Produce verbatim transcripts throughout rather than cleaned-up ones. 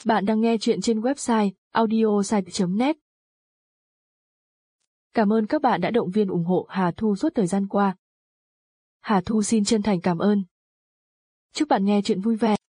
Bạn đang nghe chuyện trên website audiosite chấm net. Cảm ơn các bạn đã động viên ủng hộ Hà Thu suốt thời gian qua. Hà Thu xin chân thành cảm ơn. Chúc bạn nghe chuyện vui vẻ.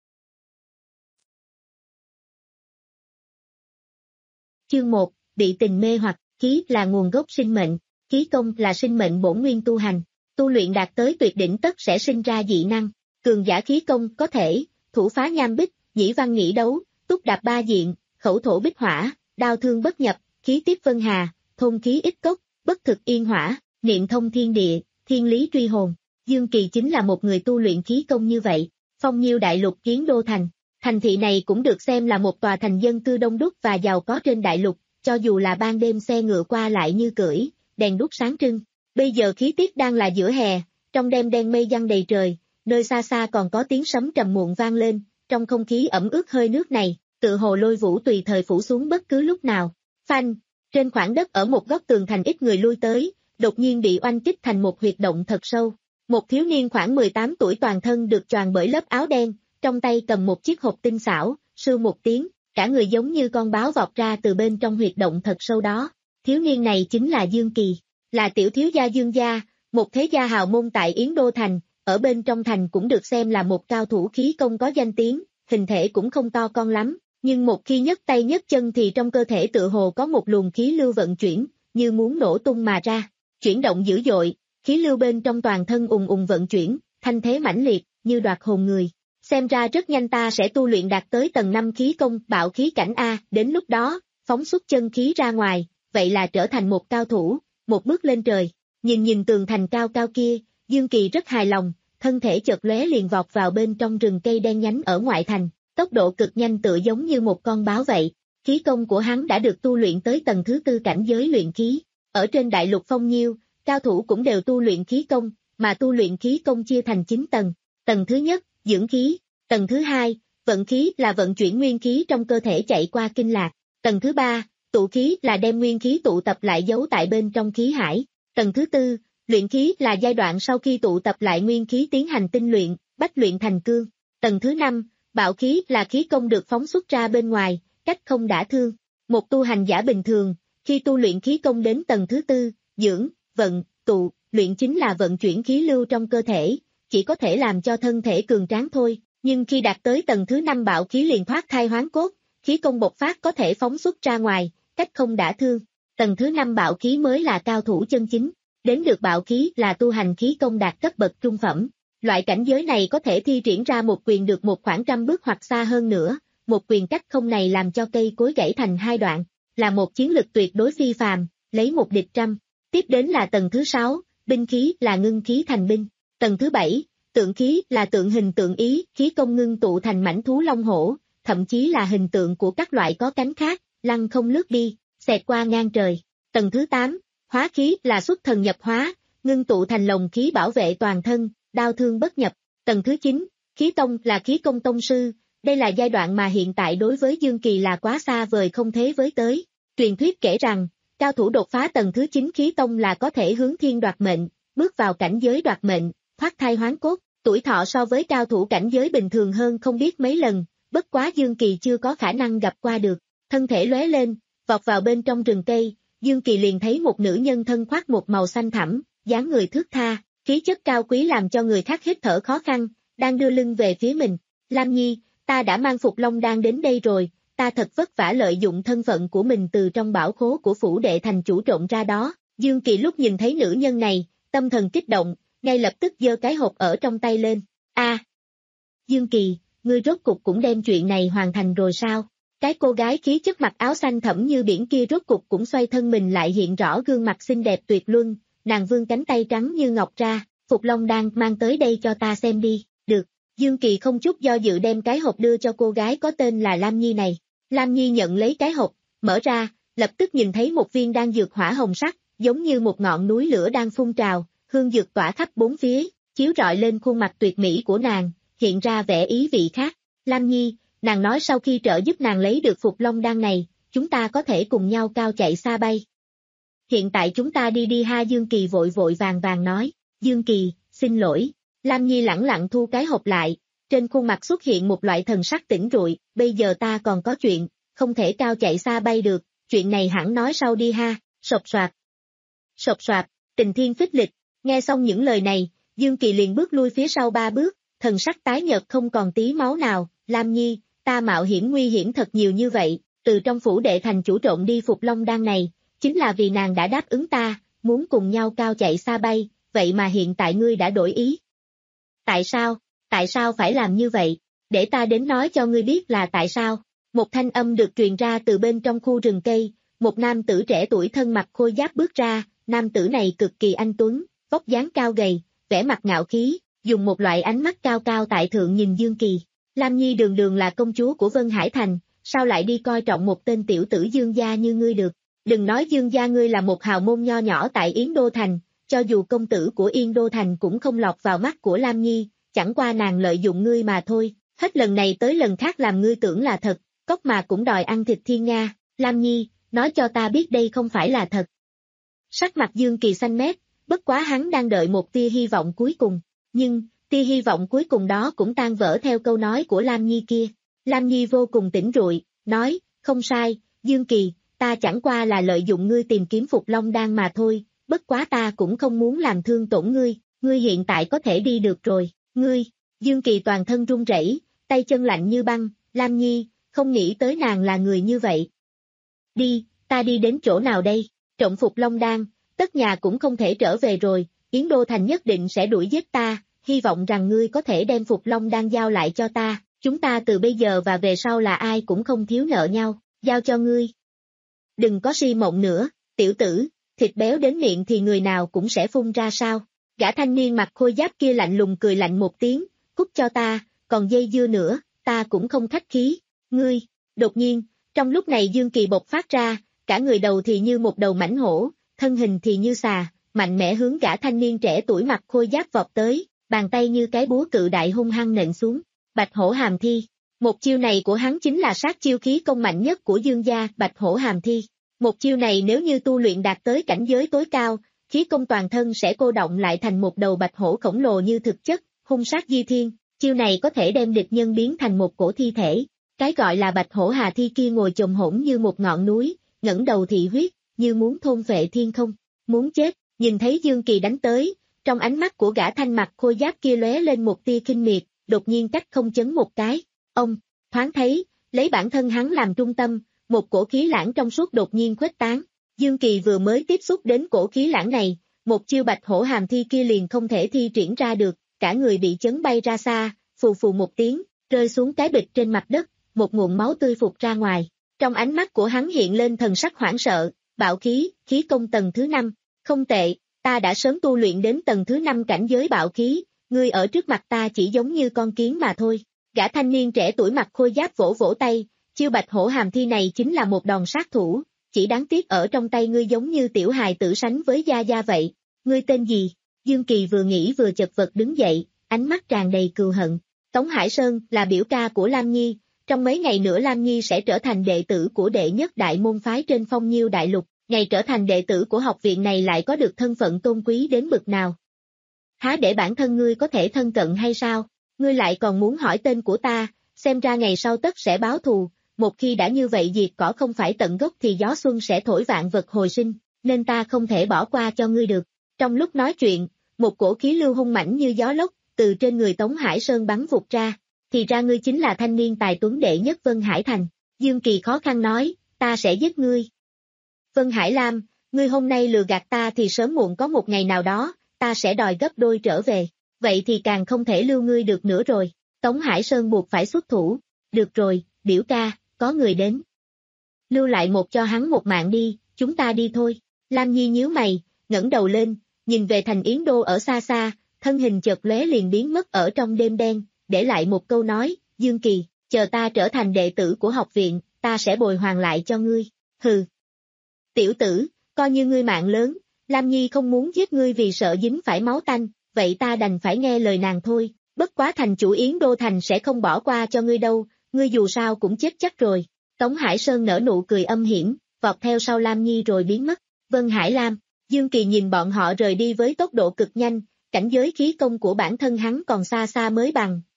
Chương một, bị tình mê hoặc. Khí là nguồn gốc sinh mệnh, khí công là sinh mệnh bổn nguyên tu hành. Tu luyện đạt tới tuyệt đỉnh tất sẽ sinh ra dị năng. Cường giả khí công có thể thủ phá nham bích, nhĩ văn nhĩ đấu, túc đạp ba diện, khẩu thổ bích hỏa, đao thương bất nhập, khí tiếp vân hà, thôn khí ích cốc, bất thực yên hỏa, niệm thông thiên địa, thiên lý truy hồn. Dương Kỳ chính là một người tu luyện khí công như vậy. Phong Nhiêu đại lục kiến đô thành. Thành thị này cũng được xem là một tòa thành dân cư đông đúc và giàu có trên đại lục, cho dù là ban đêm xe ngựa qua lại như cưỡi, đèn đuốc sáng trưng. Bây giờ khí tiết đang là giữa hè, trong đêm đen mây giăng đầy trời, nơi xa xa còn có tiếng sấm trầm muộn vang lên, trong không khí ẩm ướt hơi nước này, tựa hồ lôi vũ tùy thời phủ xuống bất cứ lúc nào. Phanh, trên khoảng đất ở một góc tường thành ít người lui tới, đột nhiên bị oanh kích thành một huyệt động thật sâu. Một thiếu niên khoảng mười tám tuổi toàn thân được choàng bởi lớp áo đen, trong tay cầm một chiếc hộp tinh xảo, sưu một tiếng, cả người giống như con báo vọt ra từ bên trong huyệt động thật sâu đó. Thiếu niên này chính là Dương Kỳ, là tiểu thiếu gia Dương gia, một thế gia hào môn tại Yến Đô Thành, ở bên trong thành cũng được xem là một cao thủ khí công có danh tiếng, hình thể cũng không to con lắm, nhưng một khi nhấc tay nhấc chân thì trong cơ thể tựa hồ có một luồng khí lưu vận chuyển, như muốn nổ tung mà ra, chuyển động dữ dội, khí lưu bên trong toàn thân ùng ùng vận chuyển, thanh thế mãnh liệt, như đoạt hồn người. Xem ra rất nhanh ta sẽ tu luyện đạt tới tầng năm khí công, bạo khí cảnh A, đến lúc đó, phóng xuất chân khí ra ngoài, vậy là trở thành một cao thủ, một bước lên trời. Nhìn nhìn tường thành cao cao kia, Dương Kỳ rất hài lòng, thân thể chợt lóe liền vọt vào bên trong rừng cây đen nhánh ở ngoại thành, tốc độ cực nhanh tựa giống như một con báo vậy. Khí công của hắn đã được tu luyện tới tầng thứ tư cảnh giới luyện khí. Ở trên đại lục Phong Nhiêu, cao thủ cũng đều tu luyện khí công, mà tu luyện khí công chia thành chín tầng. Tầng thứ nhất, dưỡng khí. Tầng thứ hai, vận khí là vận chuyển nguyên khí trong cơ thể chạy qua kinh lạc. Tầng thứ ba, tụ khí là đem nguyên khí tụ tập lại giấu tại bên trong khí hải. Tầng thứ tư, luyện khí là giai đoạn sau khi tụ tập lại nguyên khí tiến hành tinh luyện, bách luyện thành cương. Tầng thứ năm, bạo khí là khí công được phóng xuất ra bên ngoài, cách không đả thương. Một tu hành giả bình thường, khi tu luyện khí công đến tầng thứ tư, dưỡng, vận, tụ, luyện chính là vận chuyển khí lưu trong cơ thể, chỉ có thể làm cho thân thể cường tráng thôi. Nhưng khi đạt tới tầng thứ năm bạo khí liền thoát thai hoán cốt, khí công bộc phát có thể phóng xuất ra ngoài, cách không đả thương. Tầng thứ năm bạo khí mới là cao thủ chân chính, đến được bạo khí là tu hành khí công đạt cấp bậc trung phẩm. Loại cảnh giới này có thể thi triển ra một quyền được một khoảng trăm bước hoặc xa hơn nữa, một quyền cách không này làm cho cây cối gãy thành hai đoạn, là một chiến lực tuyệt đối phi phàm, lấy một địch trăm. Tiếp đến là tầng thứ sáu, binh khí là ngưng khí thành binh. Tầng thứ bảy, tượng khí là tượng hình tượng ý, khí công ngưng tụ thành mãnh thú long hổ, thậm chí là hình tượng của các loại có cánh khác, lăng không lướt đi, xẹt qua ngang trời. Tầng thứ tám, hóa khí là xuất thần nhập hóa, ngưng tụ thành lồng khí bảo vệ toàn thân, đao thương bất nhập. Tầng thứ chín, khí tông là khí công tông sư, đây là giai đoạn mà hiện tại đối với Dương Kỳ là quá xa vời không thế với tới. Truyền thuyết kể rằng, cao thủ đột phá tầng thứ chín khí tông là có thể hướng thiên đoạt mệnh, bước vào cảnh giới đoạt mệnh, thoát thai hoán cốt, tuổi thọ so với cao thủ cảnh giới bình thường hơn không biết mấy lần, bất quá Dương Kỳ chưa có khả năng gặp qua được. Thân thể lóe lên, vọt vào bên trong rừng cây, Dương Kỳ liền thấy một nữ nhân thân khoác một màu xanh thẳm, dáng người thướt tha, khí chất cao quý làm cho người khác hít thở khó khăn, đang đưa lưng về phía mình. Lam Nhi, ta đã mang Phục Long Đan đến đây rồi, ta thật vất vả lợi dụng thân phận của mình từ trong bảo khố của phủ đệ thành chủ trộn ra đó. Dương Kỳ lúc nhìn thấy nữ nhân này, tâm thần kích động, ngay lập tức giơ cái hộp ở trong tay lên. A, à, Dương Kỳ, ngươi rốt cục cũng đem chuyện này hoàn thành rồi sao? Cái cô gái khí chất mặc áo xanh thẫm như biển kia rốt cục cũng xoay thân mình lại hiện rõ gương mặt xinh đẹp tuyệt luân, nàng vươn cánh tay trắng như ngọc ra, Phục Long Đan mang tới đây cho ta xem đi. Được, Dương Kỳ không chút do dự đem cái hộp đưa cho cô gái có tên là Lam Nhi này. Lam Nhi nhận lấy cái hộp, mở ra, lập tức nhìn thấy một viên đan dược hỏa hồng sắc, giống như một ngọn núi lửa đang phun trào, hương dược tỏa khắp bốn phía, chiếu rọi lên khuôn mặt tuyệt mỹ của nàng, hiện ra vẻ ý vị khác. Lam Nhi, nàng nói sau khi trợ giúp nàng lấy được Phục Long Đan này, chúng ta có thể cùng nhau cao chạy xa bay. Hiện tại chúng ta đi đi ha. Dương Kỳ vội vội vàng vàng nói. Dương Kỳ, xin lỗi. Lam Nhi lẳng lặng thu cái hộp lại, trên khuôn mặt xuất hiện một loại thần sắc tỉnh rụi, bây giờ ta còn có chuyện, không thể cao chạy xa bay được, chuyện này hẳn nói sau đi ha, sột soạt. Sột soạt, Tình Thiên phích lịch, nghe xong những lời này, Dương Kỳ liền bước lui phía sau ba bước, thần sắc tái nhợt không còn tí máu nào, Lam Nhi, ta mạo hiểm nguy hiểm thật nhiều như vậy, từ trong phủ đệ thành chủ trộn đi Phục Long Đan này, chính là vì nàng đã đáp ứng ta, muốn cùng nhau cao chạy xa bay, vậy mà hiện tại ngươi đã đổi ý. Tại sao, tại sao phải làm như vậy, để ta đến nói cho ngươi biết là tại sao. Một thanh âm được truyền ra từ bên trong khu rừng cây, một nam tử trẻ tuổi thân mặc khôi giáp bước ra, nam tử này cực kỳ anh tuấn, vóc dáng cao gầy, vẻ mặt ngạo khí, dùng một loại ánh mắt cao cao tại thượng nhìn Dương Kỳ. Lam Nhi đường đường là công chúa của Vân Hải Thành, sao lại đi coi trọng một tên tiểu tử Dương gia như ngươi được, đừng nói Dương gia ngươi là một hào môn nho nhỏ tại Yến Đô Thành, cho dù công tử của Yên Đô Thành cũng không lọt vào mắt của Lam Nhi, chẳng qua nàng lợi dụng ngươi mà thôi, hết lần này tới lần khác làm ngươi tưởng là thật, cóc mà cũng đòi ăn thịt thiên nga, Lam Nhi, nói cho ta biết đây không phải là thật. Sắc mặt Dương Kỳ xanh mét, bất quá hắn đang đợi một tia hy vọng cuối cùng, nhưng, tia hy vọng cuối cùng đó cũng tan vỡ theo câu nói của Lam Nhi kia. Lam Nhi vô cùng tỉnh rụi, nói, không sai, Dương Kỳ, ta chẳng qua là lợi dụng ngươi tìm kiếm Phục Long Đan mà thôi, bất quá ta cũng không muốn làm thương tổn ngươi, ngươi hiện tại có thể đi được rồi, ngươi, Dương Kỳ toàn thân run rẩy, tay chân lạnh như băng, Lam Nhi, không nghĩ tới nàng là người như vậy. Đi, ta đi đến chỗ nào đây, trộm Phục Long Đan, tất nhà cũng không thể trở về rồi, Yến Đô Thành nhất định sẽ đuổi giết ta, hy vọng rằng ngươi có thể đem Phục Long Đan giao lại cho ta, chúng ta từ bây giờ và về sau là ai cũng không thiếu nợ nhau, giao cho ngươi. Đừng có si mộng nữa, tiểu tử, thịt béo đến miệng thì người nào cũng sẽ phun ra sao. Gã thanh niên mặc khôi giáp kia lạnh lùng cười lạnh một tiếng, cút cho ta, còn dây dưa nữa, ta cũng không khách khí, ngươi. Đột nhiên, trong lúc này Dương Kỳ bộc phát ra, cả người đầu thì như một đầu mãnh hổ, thân hình thì như xà, mạnh mẽ hướng gã thanh niên trẻ tuổi mặc khôi giáp vọt tới, bàn tay như cái búa cự đại hung hăng nện xuống, Bạch Hổ Hàm Thi. Một chiêu này của hắn chính là sát chiêu khí công mạnh nhất của Dương gia, Bạch Hổ Hàm Thi. Một chiêu này nếu như tu luyện đạt tới cảnh giới tối cao, khí công toàn thân sẽ cô động lại thành một đầu bạch hổ khổng lồ như thực chất, hung sát di thiên, chiêu này có thể đem địch nhân biến thành một cổ thi thể. Cái gọi là Bạch Hổ Hà Thi kia ngồi chồm hổm như một ngọn núi, ngẩng đầu thị huyết, như muốn thôn phệ thiên không, muốn chết. Nhìn thấy Dương Kỳ đánh tới, trong ánh mắt của gã thanh mặc khôi giáp kia lóe lên một tia kinh miệt, đột nhiên cách không chấn một cái. Ông, thoáng thấy, lấy bản thân hắn làm trung tâm, một cổ khí lãng trong suốt đột nhiên khuếch tán. Dương Kỳ vừa mới tiếp xúc đến cổ khí lãng này, một chiêu Bạch Hổ Hàm Thi kia liền không thể thi triển ra được, cả người bị chấn bay ra xa, phù phù một tiếng, rơi xuống cái bịch trên mặt đất, một nguồn máu tươi phụt ra ngoài. Trong ánh mắt của hắn hiện lên thần sắc hoảng sợ, bạo khí, khí công tầng thứ năm, không tệ, ta đã sớm tu luyện đến tầng thứ năm cảnh giới bạo khí, ngươi ở trước mặt ta chỉ giống như con kiến mà thôi. Gã thanh niên trẻ tuổi mặc khôi giáp vỗ vỗ tay, chiêu Bạch Hổ Hàm Thi này chính là một đòn sát thủ, chỉ đáng tiếc ở trong tay ngươi giống như tiểu hài tử sánh với Gia Gia vậy. Ngươi tên gì? Dương Kỳ vừa nghĩ vừa chật vật đứng dậy, ánh mắt tràn đầy cừu hận. Tống Hải Sơn là biểu ca của Lam Nhi, trong mấy ngày nữa Lam Nhi sẽ trở thành đệ tử của đệ nhất đại môn phái trên Phong Nhiêu đại lục, ngày trở thành đệ tử của học viện này lại có được thân phận tôn quý đến bực nào. Há để bản thân ngươi có thể thân cận hay sao? Ngươi lại còn muốn hỏi tên của ta, xem ra ngày sau tất sẽ báo thù, một khi đã như vậy diệt cỏ không phải tận gốc thì gió xuân sẽ thổi vạn vật hồi sinh, nên ta không thể bỏ qua cho ngươi được. Trong lúc nói chuyện, một cổ khí lưu hung mãnh như gió lốc, từ trên người Tống Hải Sơn bắn vụt ra, thì ra ngươi chính là thanh niên tài tuấn đệ nhất Vân Hải Thành. Dương Kỳ khó khăn nói, ta sẽ giết ngươi. Vân Hải Lam, ngươi hôm nay lừa gạt ta thì sớm muộn có một ngày nào đó, ta sẽ đòi gấp đôi trở về, vậy thì càng không thể lưu ngươi được nữa rồi. Tống Hải Sơn buộc phải xuất thủ, được rồi, biểu ca, có người đến. Lưu lại một cho hắn một mạng đi, chúng ta đi thôi. Lam Nhi nhíu mày, ngẩng đầu lên, nhìn về thành Yến Đô ở xa xa, thân hình chợt lóe liền biến mất ở trong đêm đen, để lại một câu nói, Dương Kỳ, chờ ta trở thành đệ tử của học viện, ta sẽ bồi hoàn lại cho ngươi. Hừ. Tiểu tử, coi như ngươi mạng lớn, Lam Nhi không muốn giết ngươi vì sợ dính phải máu tanh, vậy ta đành phải nghe lời nàng thôi, bất quá thành chủ Yến Đô Thành sẽ không bỏ qua cho ngươi đâu, ngươi dù sao cũng chết chắc rồi. Tống Hải Sơn nở nụ cười âm hiểm, vọt theo sau Lam Nhi rồi biến mất. Vân Hải Lam, Dương Kỳ nhìn bọn họ rời đi với tốc độ cực nhanh, cảnh giới khí công của bản thân hắn còn xa xa mới bằng,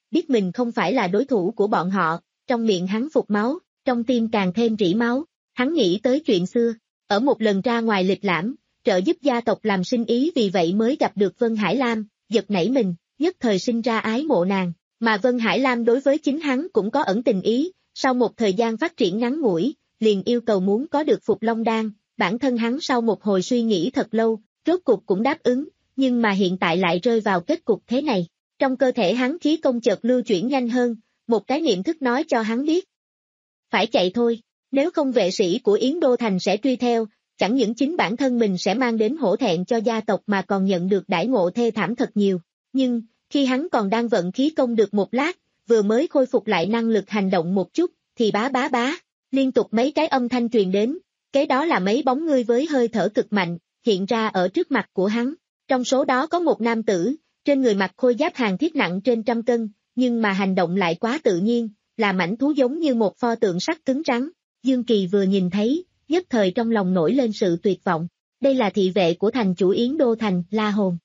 biết mình không phải là đối thủ của bọn họ, trong miệng hắn phụt máu, trong tim càng thêm rỉ máu, hắn nghĩ tới chuyện xưa, ở một lần ra ngoài lịch lãm, trợ giúp gia tộc làm sinh ý vì vậy mới gặp được Vân Hải Lam, giật nảy mình, nhất thời sinh ra ái mộ nàng, mà Vân Hải Lam đối với chính hắn cũng có ẩn tình ý, sau một thời gian phát triển ngắn ngủi, liền yêu cầu muốn có được Phục Long Đan, bản thân hắn sau một hồi suy nghĩ thật lâu, rốt cục cũng đáp ứng, nhưng mà hiện tại lại rơi vào kết cục thế này. Trong cơ thể hắn khí công chợt lưu chuyển nhanh hơn, một cái niệm thức nói cho hắn biết. Phải chạy thôi, nếu không vệ sĩ của Yến Đô Thành sẽ truy theo, chẳng những chính bản thân mình sẽ mang đến hổ thẹn cho gia tộc mà còn nhận được đãi ngộ thê thảm thật nhiều. Nhưng, khi hắn còn đang vận khí công được một lát, vừa mới khôi phục lại năng lực hành động một chút, thì bá bá bá, liên tục mấy cái âm thanh truyền đến, kế đó là mấy bóng người với hơi thở cực mạnh, hiện ra ở trước mặt của hắn. Trong số đó có một nam tử, trên người mặc khôi giáp hàn thiết nặng trên trăm cân, nhưng mà hành động lại quá tự nhiên, là mãnh thú giống như một pho tượng sắt cứng rắn. Dương Kỳ vừa nhìn thấy, nhất thời trong lòng nổi lên sự tuyệt vọng. Đây là thị vệ của thành chủ Yến Đô Thành, La Hồn.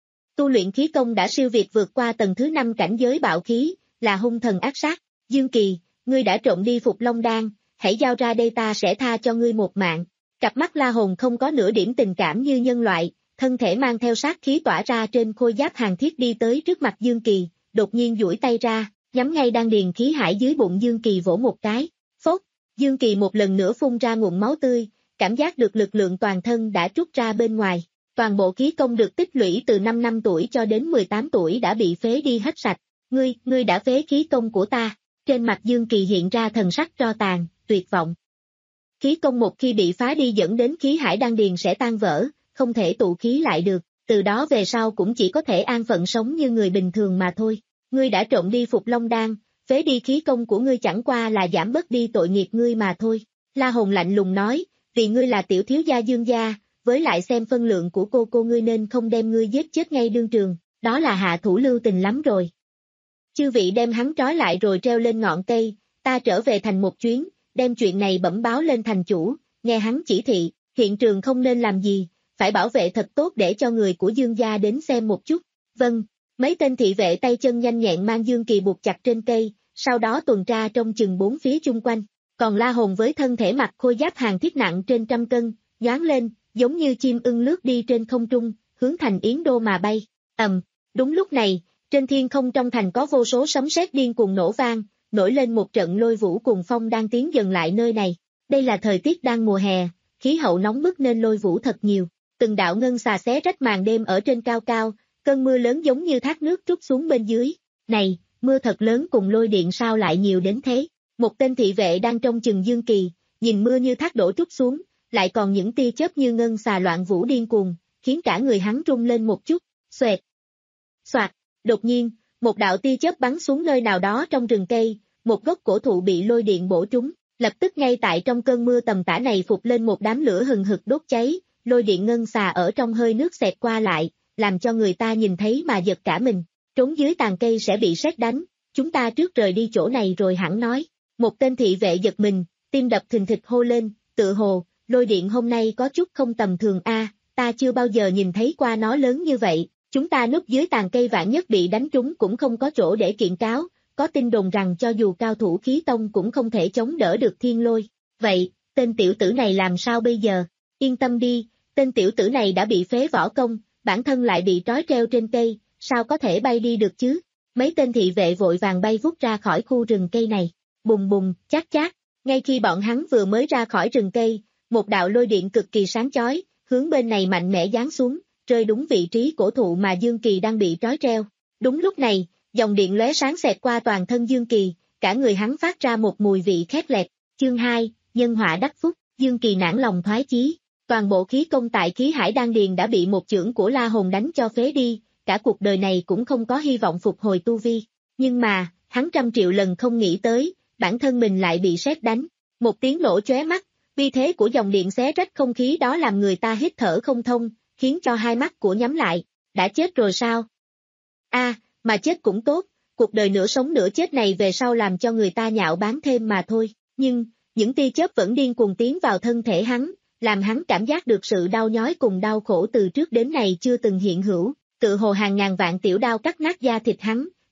Tu luyện khí công đã siêu việt vượt qua tầng thứ năm cảnh giới bạo khí, là hung thần ác sát. Dương Kỳ, ngươi đã trộm đi Phục Long Đan, hãy giao ra đây ta sẽ tha cho ngươi một mạng. Cặp mắt La Hồn không có nửa điểm tình cảm như nhân loại, thân thể mang theo sát khí tỏa ra trên khôi giáp hàn thiết đi tới trước mặt Dương Kỳ, đột nhiên duỗi tay ra, nhắm ngay đan điền khí hải dưới bụng Dương Kỳ vỗ một cái. Phốt, Dương Kỳ một lần nữa phun ra ngụm máu tươi, cảm giác được lực lượng toàn thân đã trút ra bên ngoài. Toàn bộ khí công được tích lũy từ năm năm tuổi cho đến mười tám tuổi đã bị phế đi hết sạch. Ngươi, ngươi đã phế khí công của ta. Trên mặt Dương Kỳ hiện ra thần sắc tro tàn, tuyệt vọng. Khí công một khi bị phá đi dẫn đến khí hải đan điền sẽ tan vỡ, không thể tụ khí lại được, từ đó về sau cũng chỉ có thể an phận sống như người bình thường mà thôi. Ngươi đã trộm đi Phục Long Đan, phế đi khí công của ngươi chẳng qua là giảm bớt đi tội nghiệp ngươi mà thôi. La Hồn lạnh lùng nói, vì ngươi là tiểu thiếu gia Dương gia, với lại xem phân lượng của cô cô ngươi nên không đem ngươi giết chết ngay đương trường, đó là hạ thủ lưu tình lắm rồi. Chư vị đem hắn trói lại rồi treo lên ngọn cây, ta trở về thành một chuyến, đem chuyện này bẩm báo lên thành chủ, nghe hắn chỉ thị, hiện trường không nên làm gì, phải bảo vệ thật tốt để cho người của Dương gia đến xem một chút. Vâng, mấy tên thị vệ tay chân nhanh nhẹn mang Dương Kỳ buộc chặt trên cây, sau đó tuần tra trong chừng bốn phía chung quanh, còn La Hồn với thân thể mặc khôi giáp hàn thiết nặng trên trăm cân, nhoáng lên, giống như chim ưng lướt đi trên không trung, hướng thành Yến Đô mà bay. Ầm, đúng lúc này, trên thiên không trong thành có vô số sấm sét điên cuồng nổ vang, nổi lên một trận lôi vũ cùng phong đang tiến dần lại nơi này. Đây là thời tiết đang mùa hè, khí hậu nóng bức nên lôi vũ thật nhiều. Từng đạo ngân xà xé rách màn đêm ở trên cao cao, cơn mưa lớn giống như thác nước trút xuống bên dưới. Này, mưa thật lớn cùng lôi điện sao lại nhiều đến thế? Một tên thị vệ đang trông chừng Dương Kỳ, nhìn mưa như thác đổ trút xuống, lại còn những tia chớp như ngân xà loạn vũ điên cuồng, khiến cả người hắn rung lên một chút. Xoẹt, xoạt, đột nhiên, một đạo tia chớp bắn xuống nơi nào đó trong rừng cây, một gốc cổ thụ bị lôi điện bổ trúng, lập tức ngay tại trong cơn mưa tầm tã này phụt lên một đám lửa hừng hực đốt cháy, lôi điện ngân xà ở trong hơi nước xẹt qua lại, làm cho người ta nhìn thấy mà giật cả mình, trốn dưới tàn cây sẽ bị sét đánh, chúng ta trước rời đi chỗ này rồi hẳn nói. Một tên thị vệ giật mình, tim đập thình thịch hô lên, tự hồ, lôi điện hôm nay có chút không tầm thường a, ta chưa bao giờ nhìn thấy qua nó lớn như vậy, chúng ta núp dưới tàn cây vạn nhất bị đánh trúng cũng không có chỗ để kiện cáo, có tin đồn rằng cho dù cao thủ khí tông cũng không thể chống đỡ được thiên lôi, vậy, tên tiểu tử này làm sao bây giờ? Yên tâm đi, tên tiểu tử này đã bị phế võ công, bản thân lại bị trói treo trên cây, sao có thể bay đi được chứ? Mấy tên thị vệ vội vàng bay vút ra khỏi khu rừng cây này, bùng bùng, chát chát, ngay khi bọn hắn vừa mới ra khỏi rừng cây, một đạo lôi điện cực kỳ sáng chói, hướng bên này mạnh mẽ giáng xuống, rơi đúng vị trí cổ thụ mà Dương Kỳ đang bị trói treo. Đúng lúc này, dòng điện lóe sáng xẹt qua toàn thân Dương Kỳ, cả người hắn phát ra một mùi vị khét lẹt. Chương hai, nhân họa đắc phúc, Dương Kỳ nản lòng thoái chí, toàn bộ khí công tại khí hải đan điền đã bị một chưởng của La Hồn đánh cho phế đi, cả cuộc đời này cũng không có hy vọng phục hồi tu vi. Nhưng mà, hắn trăm triệu lần không nghĩ tới, bản thân mình lại bị sét đánh. Một tiếng nổ chóe mắt, vi thế của dòng điện xé rách không khí đó làm người ta hít thở không thông, khiến cho hai mắt của nhắm lại. Đã chết rồi sao? A, à, mà chết cũng tốt, cuộc đời nửa sống nửa chết này về sau làm cho người ta nhạo báng thêm mà thôi. Nhưng, những tia chớp vẫn điên cuồng tiến vào thân thể hắn, làm hắn cảm giác được sự đau nhói cùng đau khổ từ trước đến nay chưa từng hiện hữu, tự hồ hàng ngàn vạn tiểu đao cắt nát da thịt hắn,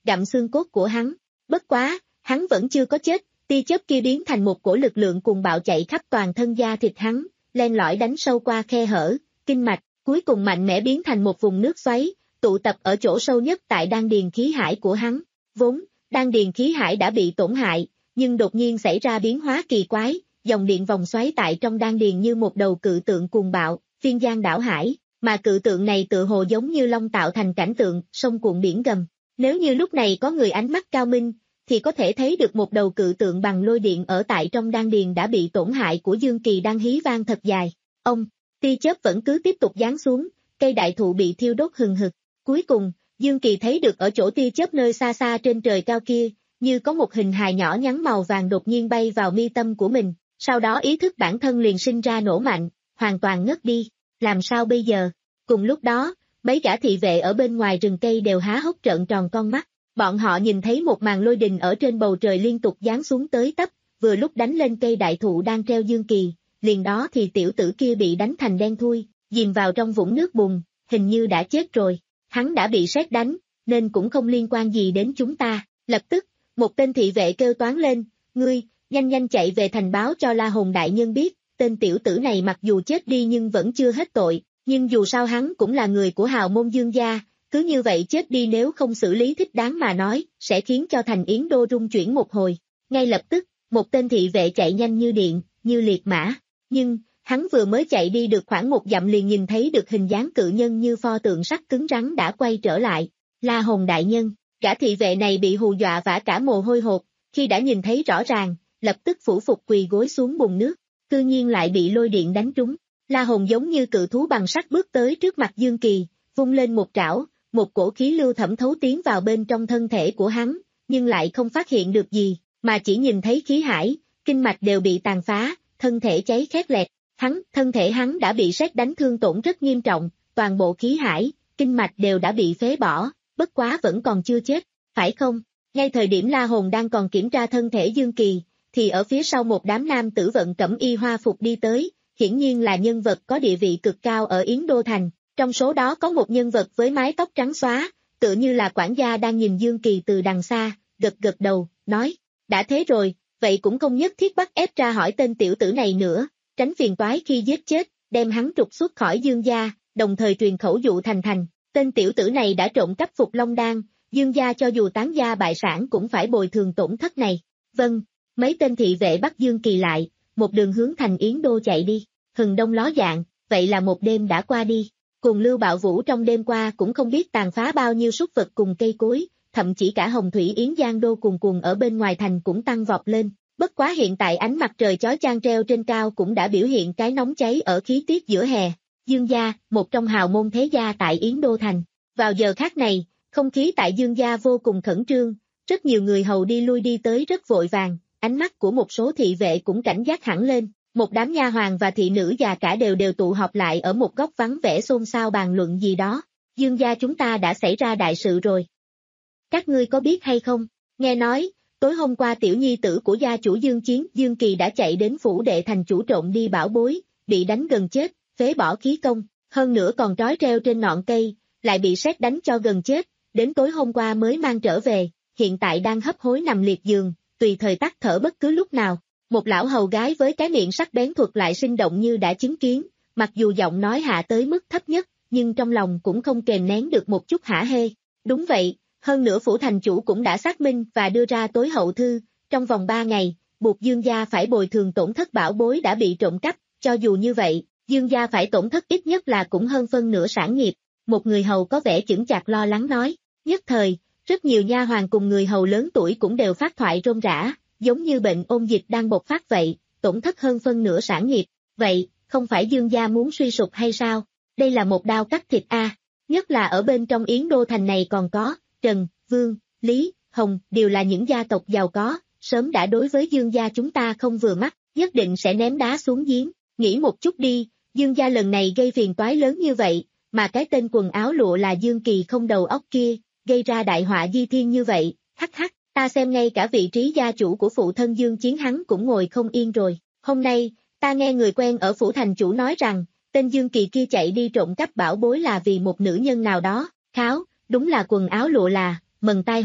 gặm xương cốt của hắn. Bất quá, hắn vẫn chưa có chết, tia chớp kia biến thành một cổ lực lượng cuồng bạo chạy khắp toàn thân da thịt hắn, len lỏi đánh sâu qua khe hở, kinh mạch, cuối cùng mạnh mẽ biến thành một vùng nước xoáy, tụ tập ở chỗ sâu nhất tại đan điền khí hải của hắn. Vốn, đan điền khí hải đã bị tổn hại, nhưng đột nhiên xảy ra biến hóa kỳ quái, dòng điện vòng xoáy tại trong đan điền như một đầu cự tượng cuồng bạo, phiên giang đảo hải, mà cự tượng này tự hồ giống như long tạo thành cảnh tượng, sông cuộn biển gầm. Nếu như lúc này có người ánh mắt cao minh, thì có thể thấy được một đầu cự tượng bằng lôi điện ở tại trong đan điền đã bị tổn hại của Dương Kỳ đang hí vang thật dài. Ông, tia chớp vẫn cứ tiếp tục giáng xuống, cây đại thụ bị thiêu đốt hừng hực. Cuối cùng, Dương Kỳ thấy được ở chỗ tia chớp nơi xa xa trên trời cao kia, như có một hình hài nhỏ nhắn màu vàng đột nhiên bay vào mi tâm của mình, sau đó ý thức bản thân liền sinh ra nổ mạnh, hoàn toàn ngất đi. Làm sao bây giờ? Cùng lúc đó, mấy gã thị vệ ở bên ngoài rừng cây đều há hốc trợn tròn con mắt. Bọn họ nhìn thấy một màn lôi đình ở trên bầu trời liên tục giáng xuống tới tấp, vừa lúc đánh lên cây đại thụ đang treo Dương Kỳ, liền đó thì tiểu tử kia bị đánh thành đen thui, chìm vào trong vũng nước bùn, hình như đã chết rồi. Hắn đã bị sét đánh, nên cũng không liên quan gì đến chúng ta. Lập tức, một tên thị vệ kêu toán lên, ngươi, nhanh nhanh chạy về thành báo cho La Hồn đại nhân biết, tên tiểu tử này mặc dù chết đi nhưng vẫn chưa hết tội, nhưng dù sao hắn cũng là người của hào môn Dương gia, cứ như vậy chết đi nếu không xử lý thích đáng mà nói, sẽ khiến cho thành Yến Đô rung chuyển một hồi. Ngay lập tức, một tên thị vệ chạy nhanh như điện, như liệt mã, nhưng, hắn vừa mới chạy đi được khoảng một dặm liền nhìn thấy được hình dáng cự nhân như pho tượng sắt cứng rắn đã quay trở lại. La Hồn đại nhân, gã thị vệ này bị hù dọa vã cả mồ hôi hột, khi đã nhìn thấy rõ ràng, lập tức phủ phục quỳ gối xuống bùn nước, cư nhiên lại bị lôi điện đánh trúng. La Hồn giống như cự thú bằng sắt bước tới trước mặt Dương Kỳ, vung lên một trảo, một cổ khí lưu thẩm thấu tiến vào bên trong thân thể của hắn, nhưng lại không phát hiện được gì, mà chỉ nhìn thấy khí hải, kinh mạch đều bị tàn phá, thân thể cháy khét lẹt. Hắn, thân thể hắn đã bị sét đánh thương tổn rất nghiêm trọng, toàn bộ khí hải, kinh mạch đều đã bị phế bỏ, bất quá vẫn còn chưa chết, phải không? Ngay thời điểm La Hồn đang còn kiểm tra thân thể Dương Kỳ, thì ở phía sau một đám nam tử vận cẩm y hoa phục đi tới, hiển nhiên là nhân vật có địa vị cực cao ở Yến Đô Thành, trong số đó có một nhân vật với mái tóc trắng xóa, tựa như là quản gia đang nhìn Dương Kỳ từ đằng xa, gật gật đầu, nói, đã thế rồi, vậy cũng không nhất thiết bắt ép tra hỏi tên tiểu tử này nữa, tránh phiền toái khi giết chết, đem hắn trục xuất khỏi Dương gia, đồng thời truyền khẩu dụ thành thành, tên tiểu tử này đã trộm cắp Phục Long Đan, Dương gia cho dù tán gia bại sản cũng phải bồi thường tổn thất này. Vâng, mấy tên thị vệ bắt Dương Kỳ lại, một đường hướng thành Yến Đô chạy đi, hừng đông ló dạng, vậy là một đêm đã qua đi, cùng lưu bạo vũ trong đêm qua cũng không biết tàn phá bao nhiêu súc vật cùng cây cối, thậm chí cả hồng thủy Yến Giang Đô cuồn cuộn ở bên ngoài thành cũng tăng vọt lên. Bất quá hiện tại ánh mặt trời chói chang treo trên cao cũng đã biểu hiện cái nóng cháy ở khí tiết giữa hè. Dương gia, một trong hào môn thế gia tại Yến Đô Thành. Vào giờ khắc này, không khí tại Dương gia vô cùng khẩn trương, rất nhiều người hầu đi lui đi tới rất vội vàng, ánh mắt của một số thị vệ cũng cảnh giác hẳn lên. Một đám nha hoàn và thị nữ già cả đều đều tụ họp lại ở một góc vắng vẻ xôn xao bàn luận gì đó. Dương gia chúng ta đã xảy ra đại sự rồi. Các ngươi có biết hay không? Nghe nói, tối hôm qua tiểu nhi tử của gia chủ Dương Chiến, Dương Kỳ đã chạy đến phủ đệ thành chủ trộm đi bảo bối, bị đánh gần chết, phế bỏ khí công, hơn nữa còn trói treo trên ngọn cây, lại bị sét đánh cho gần chết, đến tối hôm qua mới mang trở về, hiện tại đang hấp hối nằm liệt giường, tùy thời tắt thở bất cứ lúc nào. Một lão hầu gái với cái miệng sắc bén thuật lại sinh động như đã chứng kiến, mặc dù giọng nói hạ tới mức thấp nhất, nhưng trong lòng cũng không kềm nén được một chút hả hê. Đúng vậy. Hơn nữa phủ thành chủ cũng đã xác minh và đưa ra tối hậu thư, trong vòng ba ngày, buộc Dương gia phải bồi thường tổn thất bảo bối đã bị trộm cắp, cho dù như vậy, Dương gia phải tổn thất ít nhất là cũng hơn phân nửa sản nghiệp. Một người hầu có vẻ chững chạc lo lắng nói, nhất thời, rất nhiều nha hoàn cùng người hầu lớn tuổi cũng đều phát thoại rôm rã, giống như bệnh ôn dịch đang bộc phát vậy, tổn thất hơn phân nửa sản nghiệp, vậy, không phải Dương gia muốn suy sụp hay sao? Đây là một đao cắt thịt a, nhất là ở bên trong Yến Đô Thành này còn có Trần, Vương, Lý, Hồng đều là những gia tộc giàu có, sớm đã đối với Dương gia chúng ta không vừa mắt, nhất định sẽ ném đá xuống giếng. Nghĩ một chút đi, Dương gia lần này gây phiền toái lớn như vậy, mà cái tên quần áo lụa là Dương Kỳ không đầu óc kia, gây ra đại họa di thiên như vậy, hắc hắc, ta xem ngay cả vị trí gia chủ của phụ thân Dương Chiến hắn cũng ngồi không yên rồi. Hôm nay, ta nghe người quen ở phủ thành chủ nói rằng, tên Dương Kỳ kia chạy đi trộm cắp bảo bối là vì một nữ nhân nào đó, kháo. Đúng là quần áo lụa là, mần tai họa,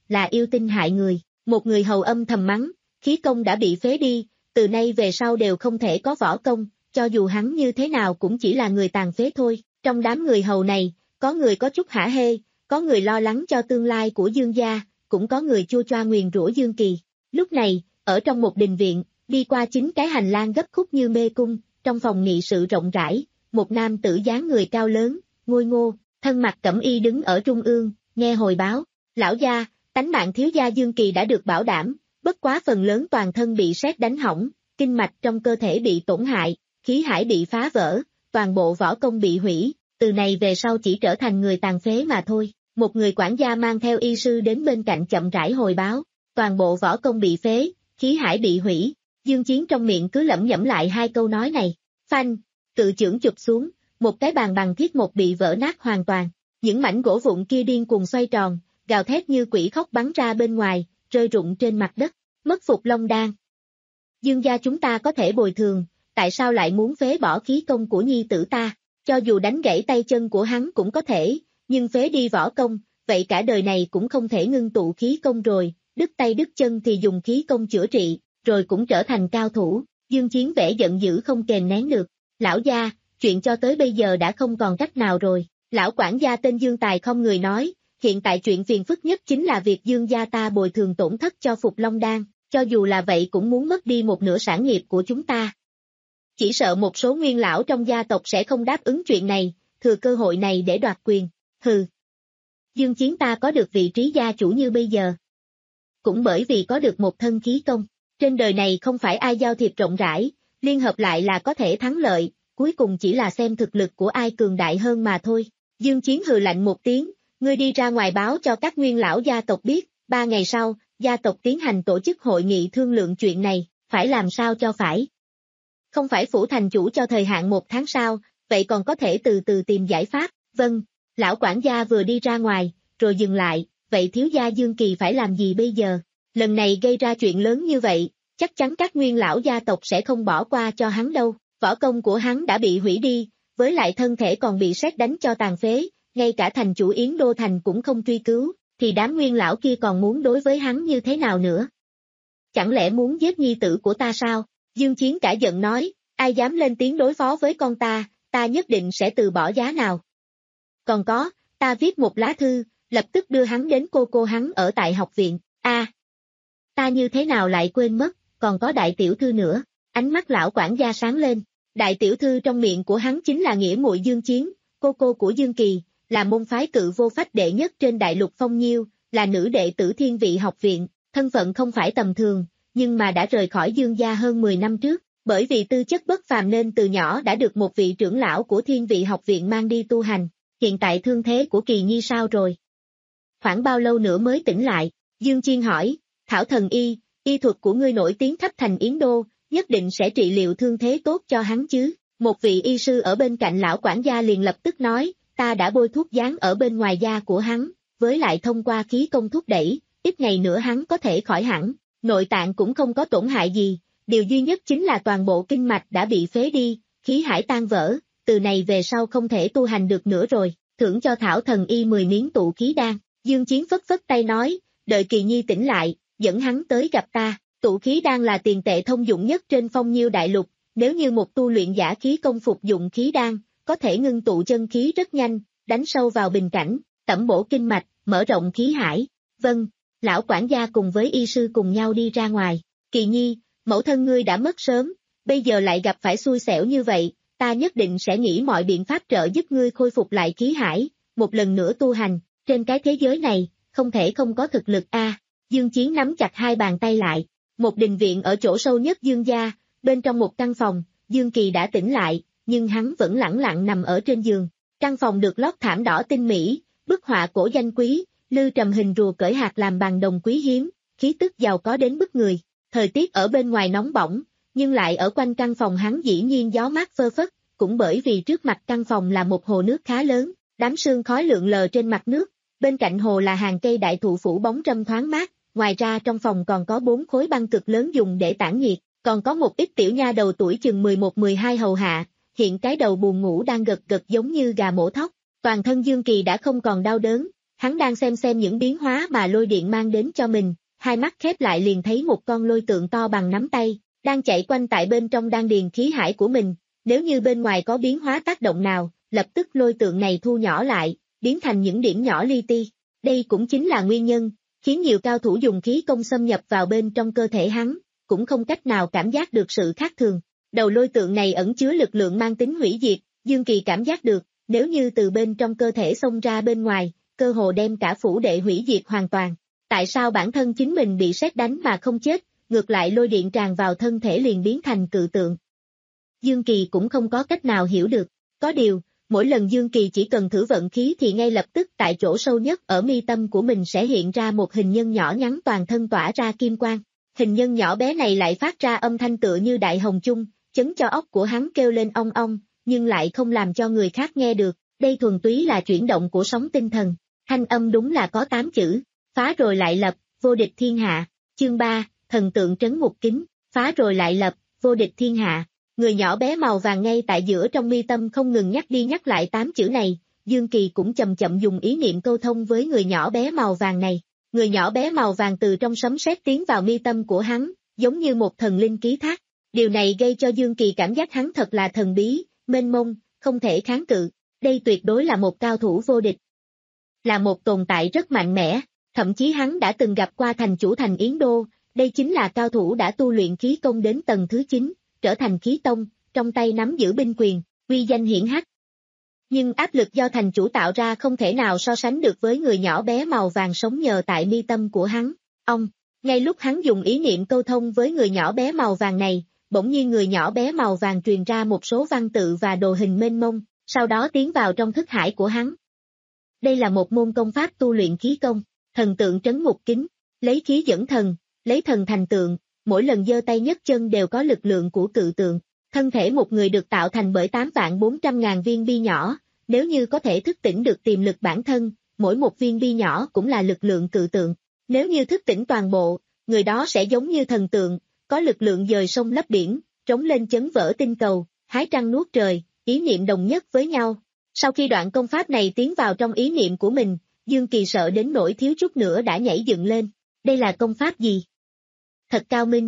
là yêu tinh hại người. Một người hầu âm thầm mắng, khí công đã bị phế đi, từ nay về sau đều không thể có võ công, cho dù hắn như thế nào cũng chỉ là người tàn phế thôi. Trong đám người hầu này, có người có chút hả hê, có người lo lắng cho tương lai của Dương gia, cũng có người chua choa nguyền rủa Dương Kỳ. Lúc này, ở trong một đình viện, đi qua chính cái hành lang gấp khúc như mê cung, trong phòng nghị sự rộng rãi, một nam tử dáng người cao lớn, ngôi ngô, thân mặc cẩm y đứng ở trung ương, nghe hồi báo. Lão gia, tánh mạng thiếu gia Dương Kỳ đã được bảo đảm, bất quá phần lớn toàn thân bị sét đánh hỏng, kinh mạch trong cơ thể bị tổn hại, khí hải bị phá vỡ, toàn bộ võ công bị hủy, từ này về sau chỉ trở thành người tàn phế mà thôi. Một người quản gia mang theo y sư đến bên cạnh chậm rãi hồi báo, toàn bộ võ công bị phế, khí hải bị hủy. Dương Chiến trong miệng cứ lẩm nhẩm lại hai câu nói này. Phanh, cự chưởng chụp xuống, một cái bàn bằng thiết một bị vỡ nát hoàn toàn. Những mảnh gỗ vụn kia điên cuồng xoay tròn, gào thét như quỷ khóc bắn ra bên ngoài, rơi rụng trên mặt đất. Mất phục long đan. Dương gia chúng ta có thể bồi thường, tại sao lại muốn phế bỏ khí công của nhi tử ta? Cho dù đánh gãy tay chân của hắn cũng có thể, nhưng phế đi võ công, vậy cả đời này cũng không thể ngưng tụ khí công rồi, đứt tay đứt chân thì dùng khí công chữa trị, rồi cũng trở thành cao thủ. Dương Chiến vẻ giận dữ không kềm nén được. Lão gia, chuyện cho tới bây giờ đã không còn cách nào rồi. Lão quản gia tên Dương Tài không người nói, hiện tại chuyện phiền phức nhất chính là việc Dương gia ta bồi thường tổn thất cho Phục Long Đan, cho dù là vậy cũng muốn mất đi một nửa sản nghiệp của chúng ta. Chỉ sợ một số nguyên lão trong gia tộc sẽ không đáp ứng chuyện này, thừa cơ hội này để đoạt quyền. Hừ. Dương Chiến ta có được vị trí gia chủ như bây giờ, cũng bởi vì có được một thân khí công. Trên đời này không phải ai giao thiệp rộng rãi, liên hợp lại là có thể thắng lợi, cuối cùng chỉ là xem thực lực của ai cường đại hơn mà thôi. Dương Chiến hừ lạnh một tiếng, ngươi đi ra ngoài báo cho các nguyên lão gia tộc biết, ba ngày sau, gia tộc tiến hành tổ chức hội nghị thương lượng chuyện này, phải làm sao cho phải. Không phải phủ thành chủ cho thời hạn một tháng sau, vậy còn có thể từ từ tìm giải pháp. Vâng, lão quản gia vừa đi ra ngoài, rồi dừng lại, vậy thiếu gia Dương Kỳ phải làm gì bây giờ? Lần này gây ra chuyện lớn như vậy, chắc chắn các nguyên lão gia tộc sẽ không bỏ qua cho hắn đâu. Võ công của hắn đã bị hủy đi, với lại thân thể còn bị sét đánh cho tàn phế, ngay cả thành chủ Yến Đô Thành cũng không truy cứu, thì đám nguyên lão kia còn muốn đối với hắn như thế nào nữa? Chẳng lẽ muốn giết nhi tử của ta sao? Dương Chiến cả giận nói, ai dám lên tiếng đối phó với con ta, ta nhất định sẽ từ bỏ giá nào. Còn có, ta viết một lá thư, lập tức đưa hắn đến cô cô hắn ở tại học viện. A, à, ta như thế nào lại quên mất, còn có đại tiểu thư nữa. Ánh mắt lão quản gia sáng lên. Đại tiểu thư trong miệng của hắn chính là nghĩa muội Dương Chiến, cô cô của Dương Kỳ, là môn phái cự vô phách đệ nhất trên đại lục Phong Nhiêu, là nữ đệ tử Thiên Vị học viện, thân phận không phải tầm thường, nhưng mà đã rời khỏi Dương gia hơn mười năm trước, bởi vì tư chất bất phàm nên từ nhỏ đã được một vị trưởng lão của Thiên Vị học viện mang đi tu hành. Hiện tại thương thế của Kỳ Nhi sao rồi? Khoảng bao lâu nữa mới tỉnh lại? Dương Chiên hỏi. Thảo thần y, y thuật của ngươi nổi tiếng khắp thành Yến Đô, nhất định sẽ trị liệu thương thế tốt cho hắn chứ. Một vị y sư ở bên cạnh lão quản gia liền lập tức nói, ta đã bôi thuốc dán ở bên ngoài da của hắn, với lại thông qua khí công thúc đẩy, ít ngày nữa hắn có thể khỏi hẳn, nội tạng cũng không có tổn hại gì, điều duy nhất chính là toàn bộ kinh mạch đã bị phế đi, khí hải tan vỡ, từ này về sau không thể tu hành được nữa rồi, thưởng cho Thảo thần y mười miếng tụ khí đan. Dương Chiến phất phất tay nói, đợi Kỳ Nhi tỉnh lại, dẫn hắn tới gặp ta. Tụ khí đan là tiền tệ thông dụng nhất trên Phong Nhiêu đại lục, nếu như một tu luyện giả khí công phục dụng khí đan, có thể ngưng tụ chân khí rất nhanh, đánh sâu vào bình cảnh, tẩm bổ kinh mạch, mở rộng khí hải. Vâng, lão quản gia cùng với y sư cùng nhau đi ra ngoài. Kỳ Nhi, mẫu thân ngươi đã mất sớm, bây giờ lại gặp phải xui xẻo như vậy, ta nhất định sẽ nghĩ mọi biện pháp trợ giúp ngươi khôi phục lại khí hải, một lần nữa tu hành, trên cái thế giới này, không thể không có thực lực a. À, Dương Chiến nắm chặt hai bàn tay lại. Một đình viện ở chỗ sâu nhất Dương gia, bên trong một căn phòng, Dương Kỳ đã tỉnh lại, nhưng hắn vẫn lẳng lặng nằm ở trên giường. Căn phòng được lót thảm đỏ tinh mỹ, bức họa cổ danh quý, lư trầm hình rùa cởi hạt làm bằng đồng quý hiếm, khí tức giàu có đến bức người. Thời tiết ở bên ngoài nóng bỏng, nhưng lại ở quanh căn phòng hắn dĩ nhiên gió mát phơ phất, cũng bởi vì trước mặt căn phòng là một hồ nước khá lớn, đám sương khói lượn lờ trên mặt nước, bên cạnh hồ là hàng cây đại thụ phủ bóng râm thoáng mát. Ngoài ra trong phòng còn có bốn khối băng cực lớn dùng để tản nhiệt, còn có một ít tiểu nha đầu tuổi chừng mười một mười hai hầu hạ, hiện cái đầu buồn ngủ đang gật gật giống như gà mổ thóc. Toàn thân Dương Kỳ đã không còn đau đớn, Hắn đang xem xem những biến hóa mà lôi điện mang đến cho mình, hai mắt khép lại liền thấy một con lôi tượng to bằng nắm tay, đang chạy quanh tại bên trong đan điền khí hải của mình. Nếu như bên ngoài có biến hóa tác động nào, lập tức lôi tượng này thu nhỏ lại, biến thành những điểm nhỏ li ti. Đây cũng chính là nguyên nhân, khiến nhiều cao thủ dùng khí công xâm nhập vào bên trong cơ thể hắn, cũng không cách nào cảm giác được sự khác thường. Đầu lôi tượng này ẩn chứa lực lượng mang tính hủy diệt, Dương Kỳ cảm giác được, nếu như từ bên trong cơ thể xông ra bên ngoài, cơ hồ đem cả phủ đệ hủy diệt hoàn toàn. Tại sao bản thân chính mình bị sét đánh mà không chết, ngược lại lôi điện tràn vào thân thể liền biến thành cự tượng? Dương Kỳ cũng không có cách nào hiểu được. Có điều, mỗi lần Dương Kỳ chỉ cần thử vận khí thì ngay lập tức tại chỗ sâu nhất ở mi tâm của mình sẽ hiện ra một hình nhân nhỏ nhắn toàn thân tỏa ra kim quang. Hình nhân nhỏ bé này lại phát ra âm thanh tựa như đại hồng chung, chấn cho óc của hắn kêu lên ong ong, nhưng lại không làm cho người khác nghe được. Đây thuần túy là chuyển động của sóng tinh thần. Thanh âm đúng là có tám chữ, phá rồi lại lập, vô địch thiên hạ. Chương ba, thần tượng trấn ngục kính, phá rồi lại lập, vô địch thiên hạ. Người nhỏ bé màu vàng ngay tại giữa trong mi tâm không ngừng nhắc đi nhắc lại tám chữ này, Dương Kỳ cũng chậm chậm dùng ý niệm câu thông với người nhỏ bé màu vàng này. Người nhỏ bé màu vàng từ trong sấm sét tiến vào mi tâm của hắn, giống như một thần linh ký thác. Điều này gây cho Dương Kỳ cảm giác hắn thật là thần bí, mênh mông, không thể kháng cự. Đây tuyệt đối là một cao thủ vô địch. Là một tồn tại rất mạnh mẽ, thậm chí hắn đã từng gặp qua thành chủ thành Yến Đô, đây chính là cao thủ đã tu luyện khí công đến tầng thứ chín, trở thành khí tông, trong tay nắm giữ binh quyền, uy danh hiển hách. Nhưng áp lực do thành chủ tạo ra không thể nào so sánh được với người nhỏ bé màu vàng sống nhờ tại mi tâm của hắn. Ông, ngay lúc hắn dùng ý niệm câu thông với người nhỏ bé màu vàng này, bỗng nhiên người nhỏ bé màu vàng truyền ra một số văn tự và đồ hình mênh mông, sau đó tiến vào trong thức hải của hắn. Đây là một môn công pháp tu luyện khí công, thần tượng trấn ngục kính, lấy khí dẫn thần, lấy thần thành tượng, mỗi lần giơ tay nhấc chân đều có lực lượng của cự tượng. Thân thể một người được tạo thành bởi tám vạn bốn trăm ngàn viên bi nhỏ, nếu như có thể thức tỉnh được tiềm lực bản thân, mỗi một viên bi nhỏ cũng là lực lượng cự tượng. Nếu như thức tỉnh toàn bộ, người đó sẽ giống như thần tượng, có lực lượng dời sông lấp biển, trống lên chấn vỡ tinh cầu, hái trăng nuốt trời, ý niệm đồng nhất với nhau. Sau khi đoạn công pháp này tiến vào trong ý niệm của mình, Dương Kỳ sợ đến nỗi thiếu chút nữa đã nhảy dựng lên. Đây là công pháp gì? Thật cao minh.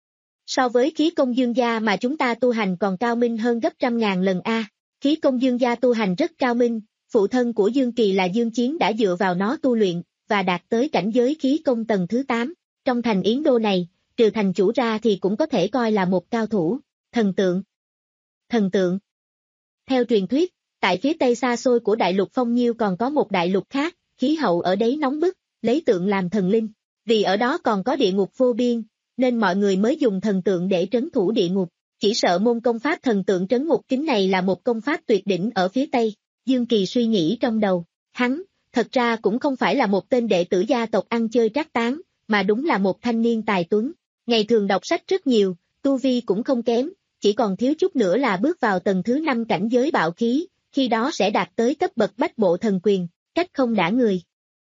So với khí công dương gia mà chúng ta tu hành còn cao minh hơn gấp trăm ngàn lần a. Khí công dương gia tu hành rất cao minh, phụ thân của Dương Kỳ là Dương Chiến đã dựa vào nó tu luyện, và đạt tới cảnh giới khí công tầng thứ tám. Trong thành Yến Đô này, trừ thành chủ ra thì cũng có thể coi là một cao thủ. Thần tượng. Thần tượng. Theo truyền thuyết, tại phía tây xa xôi của đại lục Phong Nhiêu còn có một đại lục khác, khí hậu ở đấy nóng bức, lấy tượng làm thần linh. Vì ở đó còn có địa ngục vô biên, nên mọi người mới dùng thần tượng để trấn thủ địa ngục. Chỉ sợ môn công pháp thần tượng trấn ngục kính này là một công pháp tuyệt đỉnh ở phía Tây. Dương Kỳ suy nghĩ trong đầu, hắn, thật ra cũng không phải là một tên đệ tử gia tộc ăn chơi trác tán, mà đúng là một thanh niên tài tuấn. Ngày thường đọc sách rất nhiều, tu vi cũng không kém, chỉ còn thiếu chút nữa là bước vào tầng thứ năm cảnh giới bạo khí, khi đó sẽ đạt tới cấp bậc bách bộ thần quyền, cách không đả người.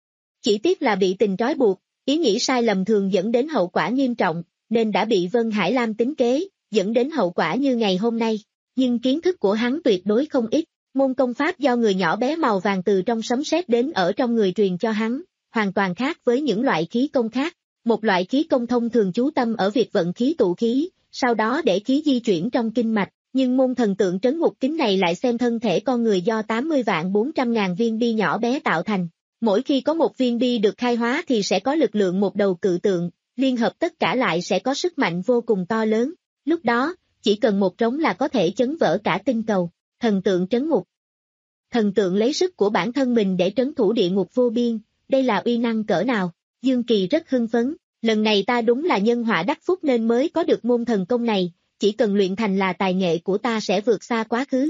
Chỉ tiếc là bị tình trói buộc, ý nghĩ sai lầm thường dẫn đến hậu quả nghiêm trọng, nên đã bị Vân Hải Lam tính kế, dẫn đến hậu quả như ngày hôm nay. Nhưng kiến thức của hắn tuyệt đối không ít, môn công pháp do người nhỏ bé màu vàng từ trong sấm sét đến ở trong người truyền cho hắn, hoàn toàn khác với những loại khí công khác. Một loại khí công thông thường chú tâm ở việc vận khí tụ khí, sau đó để khí di chuyển trong kinh mạch, nhưng môn thần tượng trấn ngục kính này lại xem thân thể con người do tám mươi vạn bốn trăm ngàn viên bi nhỏ bé tạo thành. Mỗi khi có một viên bi được khai hóa thì sẽ có lực lượng một đầu cự tượng, liên hợp tất cả lại sẽ có sức mạnh vô cùng to lớn. Lúc đó, chỉ cần một trống là có thể chấn vỡ cả tinh cầu. Thần tượng trấn ngục. Thần tượng lấy sức của bản thân mình để trấn thủ địa ngục vô biên, đây là uy năng cỡ nào? Dương Kỳ rất hưng phấn, lần này ta đúng là nhân họa đắc phúc nên mới có được môn thần công này, chỉ cần luyện thành là tài nghệ của ta sẽ vượt xa quá khứ.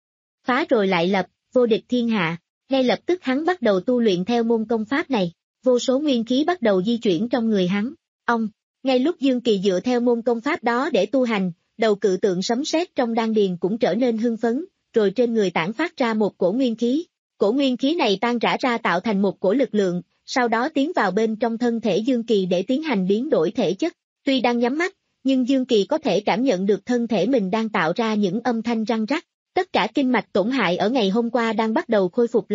Phá rồi lại lập, vô địch thiên hạ, ngay lập tức hắn bắt đầu tu luyện theo môn công pháp này, vô số nguyên khí bắt đầu di chuyển trong người hắn. Ông, ngay lúc Dương Kỳ dựa theo môn công pháp đó để tu hành, đầu cự tượng sấm sét trong đan điền cũng trở nên hưng phấn, rồi trên người tản phát ra một cổ nguyên khí. Cổ nguyên khí này tan rã ra tạo thành một cổ lực lượng, sau đó tiến vào bên trong thân thể Dương Kỳ để tiến hành biến đổi thể chất. Tuy đang nhắm mắt, nhưng Dương Kỳ có thể cảm nhận được thân thể mình đang tạo ra những âm thanh răng rắc. Tất cả kinh mạch tổn hại ở ngày hôm qua đang bắt đầu khôi phục lại,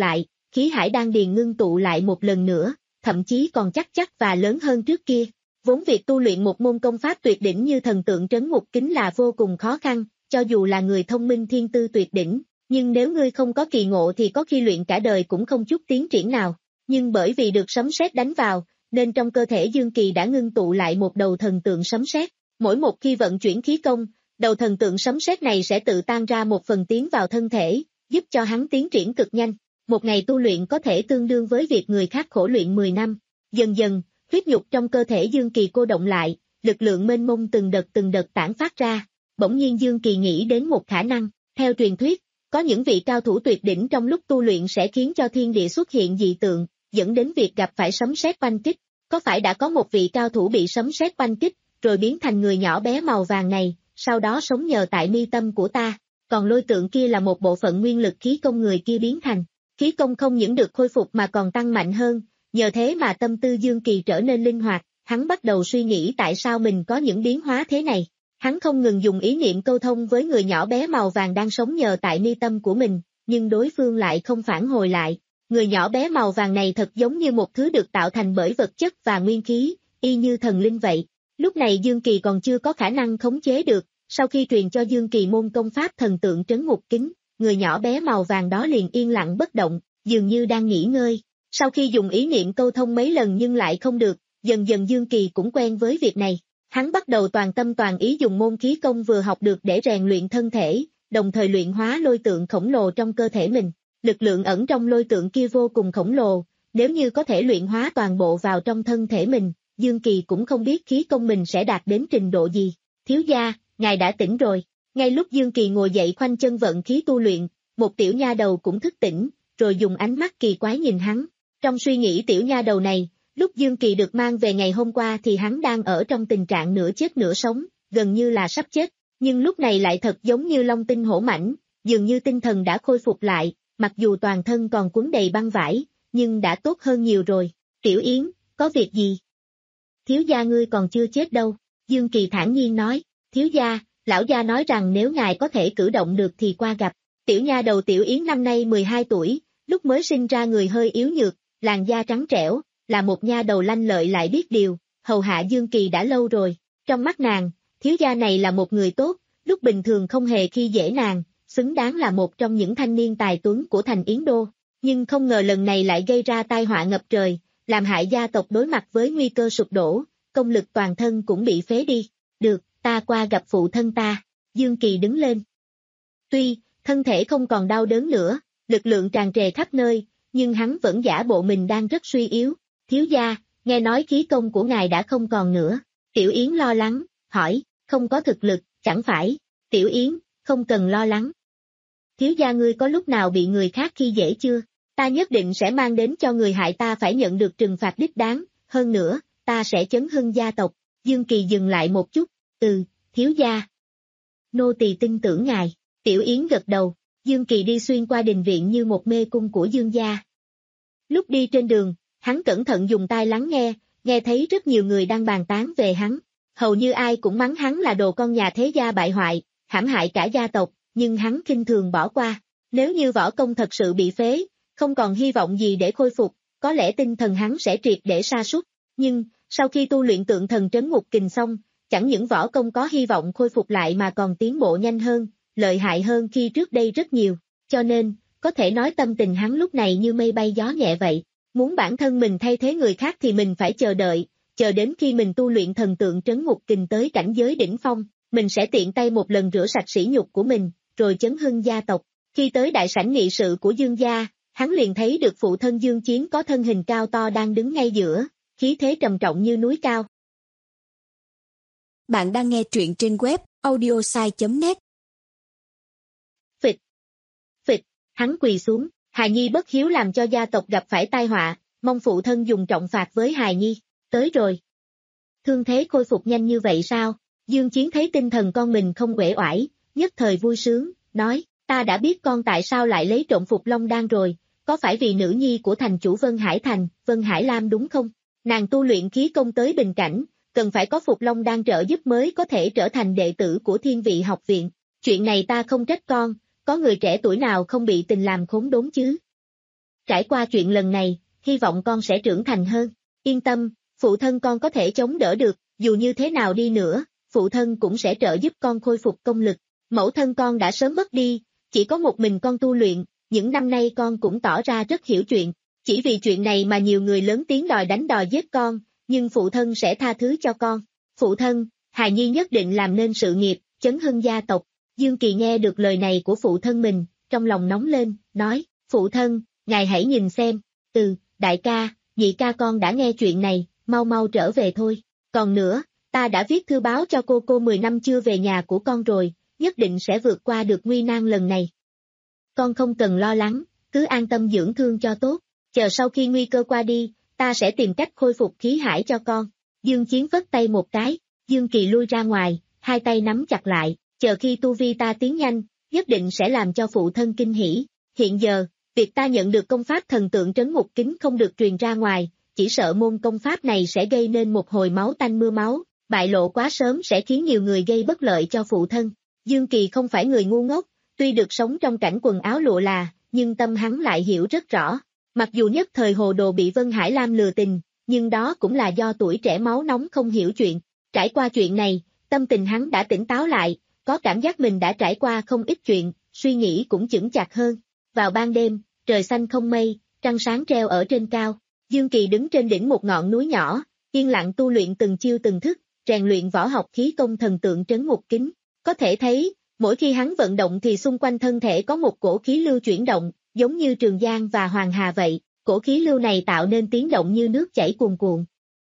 khí hải đan điền ngưng tụ lại một lần nữa, thậm chí còn chắc chắc và lớn hơn trước kia. Vốn việc tu luyện một môn công pháp tuyệt đỉnh như thần tượng trấn ngục kính là vô cùng khó khăn, cho dù là người thông minh thiên tư tuyệt đỉnh, nhưng nếu ngươi không có kỳ ngộ thì có khi luyện cả đời cũng không chút tiến triển nào. Nhưng bởi vì được sấm sét đánh vào, nên trong cơ thể Dương Kỳ đã ngưng tụ lại một đầu thần tượng sấm sét. Mỗi một khi vận chuyển khí công, đầu thần tượng sấm sét này sẽ tự tan ra một phần tiến vào thân thể, giúp cho hắn tiến triển cực nhanh. Một ngày tu luyện có thể tương đương với việc người khác khổ luyện mười năm. Dần dần, huyết nhục trong cơ thể Dương Kỳ cô động lại, lực lượng mênh mông từng đợt từng đợt tản phát ra. Bỗng nhiên Dương Kỳ nghĩ đến một khả năng, theo truyền thuyết, có những vị cao thủ tuyệt đỉnh trong lúc tu luyện sẽ khiến cho thiên địa xuất hiện dị tượng, dẫn đến việc gặp phải sấm sét oanh kích. Có phải đã có một vị cao thủ bị sấm sét oanh kích, rồi biến thành người nhỏ bé màu vàng này, sau đó sống nhờ tại mi tâm của ta, còn lôi tượng kia là một bộ phận nguyên lực khí công người kia biến thành. Khí công không những được khôi phục mà còn tăng mạnh hơn, nhờ thế mà tâm tư Dương Kỳ trở nên linh hoạt, hắn bắt đầu suy nghĩ tại sao mình có những biến hóa thế này. Hắn không ngừng dùng ý niệm câu thông với người nhỏ bé màu vàng đang sống nhờ tại mi tâm của mình, nhưng đối phương lại không phản hồi lại. Người nhỏ bé màu vàng này thật giống như một thứ được tạo thành bởi vật chất và nguyên khí, y như thần linh vậy. Lúc này Dương Kỳ còn chưa có khả năng khống chế được, sau khi truyền cho Dương Kỳ môn công pháp thần tượng trấn ngục kính, người nhỏ bé màu vàng đó liền yên lặng bất động, dường như đang nghỉ ngơi. Sau khi dùng ý niệm câu thông mấy lần nhưng lại không được, dần dần Dương Kỳ cũng quen với việc này. Hắn bắt đầu toàn tâm toàn ý dùng môn khí công vừa học được để rèn luyện thân thể, đồng thời luyện hóa lôi tượng khổng lồ trong cơ thể mình. Lực lượng ẩn trong lôi tượng kia vô cùng khổng lồ, nếu như có thể luyện hóa toàn bộ vào trong thân thể mình, Dương Kỳ cũng không biết khí công mình sẽ đạt đến trình độ gì. Thiếu gia, ngài đã tỉnh rồi. Ngay lúc Dương Kỳ ngồi dậy khoanh chân vận khí tu luyện, một tiểu nha đầu cũng thức tỉnh, rồi dùng ánh mắt kỳ quái nhìn hắn. Trong suy nghĩ tiểu nha đầu này, lúc Dương Kỳ được mang về ngày hôm qua thì hắn đang ở trong tình trạng nửa chết nửa sống, gần như là sắp chết, nhưng lúc này lại thật giống như long tinh hổ mãnh, dường như tinh thần đã khôi phục lại, mặc dù toàn thân còn quấn đầy băng vải, nhưng đã tốt hơn nhiều rồi. Tiểu Yến, có việc gì? Thiếu gia ngươi còn chưa chết đâu, Dương Kỳ thản nhiên nói. Thiếu gia, lão gia nói rằng nếu ngài có thể cử động được thì qua gặp. Tiểu nha đầu Tiểu Yến năm nay mười hai tuổi, lúc mới sinh ra người hơi yếu nhược, làn da trắng trẻo, là một nha đầu lanh lợi lại biết điều, hầu hạ Dương Kỳ đã lâu rồi. Trong mắt nàng, thiếu gia này là một người tốt, lúc bình thường không hề khi dễ nàng, xứng đáng là một trong những thanh niên tài tuấn của thành Yến Đô. Nhưng không ngờ lần này lại gây ra tai họa ngập trời, làm hại gia tộc đối mặt với nguy cơ sụp đổ, công lực toàn thân cũng bị phế đi. Được, ta qua gặp phụ thân ta. Dương Kỳ đứng lên. Tuy, thân thể không còn đau đớn nữa, lực lượng tràn trề khắp nơi, nhưng hắn vẫn giả bộ mình đang rất suy yếu. Thiếu gia, nghe nói khí công của ngài đã không còn nữa. Tiểu Yến lo lắng, hỏi, không có thực lực, chẳng phải. Tiểu Yến, không cần lo lắng. Thiếu gia ngươi có lúc nào bị người khác khi dễ chưa? Ta nhất định sẽ mang đến cho người hại ta phải nhận được trừng phạt đích đáng, hơn nữa, ta sẽ chấn hưng gia tộc. Dương Kỳ dừng lại một chút, ừ, thiếu gia. Nô tỳ tin tưởng ngài. Tiểu Yến gật đầu, Dương Kỳ đi xuyên qua đình viện như một mê cung của Dương gia. Lúc đi trên đường, hắn cẩn thận dùng tai lắng nghe, nghe thấy rất nhiều người đang bàn tán về hắn. Hầu như ai cũng mắng hắn là đồ con nhà thế gia bại hoại, hãm hại cả gia tộc, nhưng hắn khinh thường bỏ qua. Nếu như võ công thật sự bị phế, không còn hy vọng gì để khôi phục, có lẽ tinh thần hắn sẽ triệt để sa sút. Nhưng, sau khi tu luyện tượng thần trấn ngục kình xong, chẳng những võ công có hy vọng khôi phục lại mà còn tiến bộ nhanh hơn, lợi hại hơn khi trước đây rất nhiều. Cho nên, có thể nói tâm tình hắn lúc này như mây bay gió nhẹ vậy. Muốn bản thân mình thay thế người khác thì mình phải chờ đợi, chờ đến khi mình tu luyện thần tượng trấn ngục kình tới cảnh giới đỉnh phong, mình sẽ tiện tay một lần rửa sạch sỉ nhục của mình, rồi chấn hưng gia tộc. Khi tới đại sảnh nghị sự của Dương gia, hắn liền thấy được phụ thân Dương Chiến có thân hình cao to đang đứng ngay giữa, khí thế trầm trọng như núi cao. Bạn đang nghe truyện trên web audiosai chấm net. Phịch, phịch, hắn quỳ xuống, hài nhi bất hiếu làm cho gia tộc gặp phải tai họa, mong phụ thân dùng trọng phạt với hài nhi. Tới rồi. Thương thế khôi phục nhanh như vậy sao? Dương Chiến thấy tinh thần con mình không uể oải, nhất thời vui sướng, nói, ta đã biết con tại sao lại lấy trộm Phục Long Đan rồi, có phải vì nữ nhi của thành chủ Vân Hải Thành, Vân Hải Lam đúng không? Nàng tu luyện khí công tới bình cảnh, cần phải có Phục Long Đan trợ giúp mới có thể trở thành đệ tử của Thiên Vị học viện. Chuyện này ta không trách con, có người trẻ tuổi nào không bị tình làm khốn đốn chứ? trải qua chuyện lần này, hy vọng con sẽ trưởng thành hơn. Yên tâm, phụ thân con có thể chống đỡ được, dù như thế nào đi nữa, phụ thân cũng sẽ trợ giúp con khôi phục công lực. Mẫu thân con đã sớm mất đi, chỉ có một mình con tu luyện, những năm nay con cũng tỏ ra rất hiểu chuyện. Chỉ vì chuyện này mà nhiều người lớn tiếng đòi đánh đòi giết con, nhưng phụ thân sẽ tha thứ cho con. Phụ thân, hài nhi nhất định làm nên sự nghiệp, chấn hưng gia tộc. Dương Kỳ nghe được lời này của phụ thân mình, trong lòng nóng lên, nói, phụ thân, ngài hãy nhìn xem, ừ, đại ca, nhị ca con đã nghe chuyện này, mau mau trở về thôi. Còn nữa, ta đã viết thư báo cho cô cô mười năm chưa về nhà của con rồi, nhất định sẽ vượt qua được nguy nan lần này. Con không cần lo lắng, cứ an tâm dưỡng thương cho tốt, chờ sau khi nguy cơ qua đi, ta sẽ tìm cách khôi phục khí hải cho con. Dương Chiến vất tay một cái, Dương Kỳ lui ra ngoài, hai tay nắm chặt lại, chờ khi tu vi ta tiến nhanh, nhất định sẽ làm cho phụ thân kinh hỉ. Hiện giờ, việc ta nhận được công pháp thần tượng trấn ngục kính không được truyền ra ngoài, chỉ sợ môn công pháp này sẽ gây nên một hồi máu tanh mưa máu, bại lộ quá sớm sẽ khiến nhiều người gây bất lợi cho phụ thân. Dương Kỳ không phải người ngu ngốc, tuy được sống trong cảnh quần áo lụa là, nhưng tâm hắn lại hiểu rất rõ. Mặc dù nhất thời hồ đồ bị Vân Hải Lam lừa tình, nhưng đó cũng là do tuổi trẻ máu nóng không hiểu chuyện. Trải qua chuyện này, tâm tình hắn đã tỉnh táo lại, có cảm giác mình đã trải qua không ít chuyện, suy nghĩ cũng chững chạc hơn. Vào ban đêm, trời xanh không mây, trăng sáng treo ở trên cao. Dương Kỳ đứng trên đỉnh một ngọn núi nhỏ, yên lặng tu luyện từng chiêu từng thức, rèn luyện võ học khí công thần tượng trấn ngục kính. Có thể thấy, mỗi khi hắn vận động thì xung quanh thân thể có một cổ khí lưu chuyển động, giống như Trường Giang và Hoàng Hà vậy, cổ khí lưu này tạo nên tiếng động như nước chảy cuồn cuộn.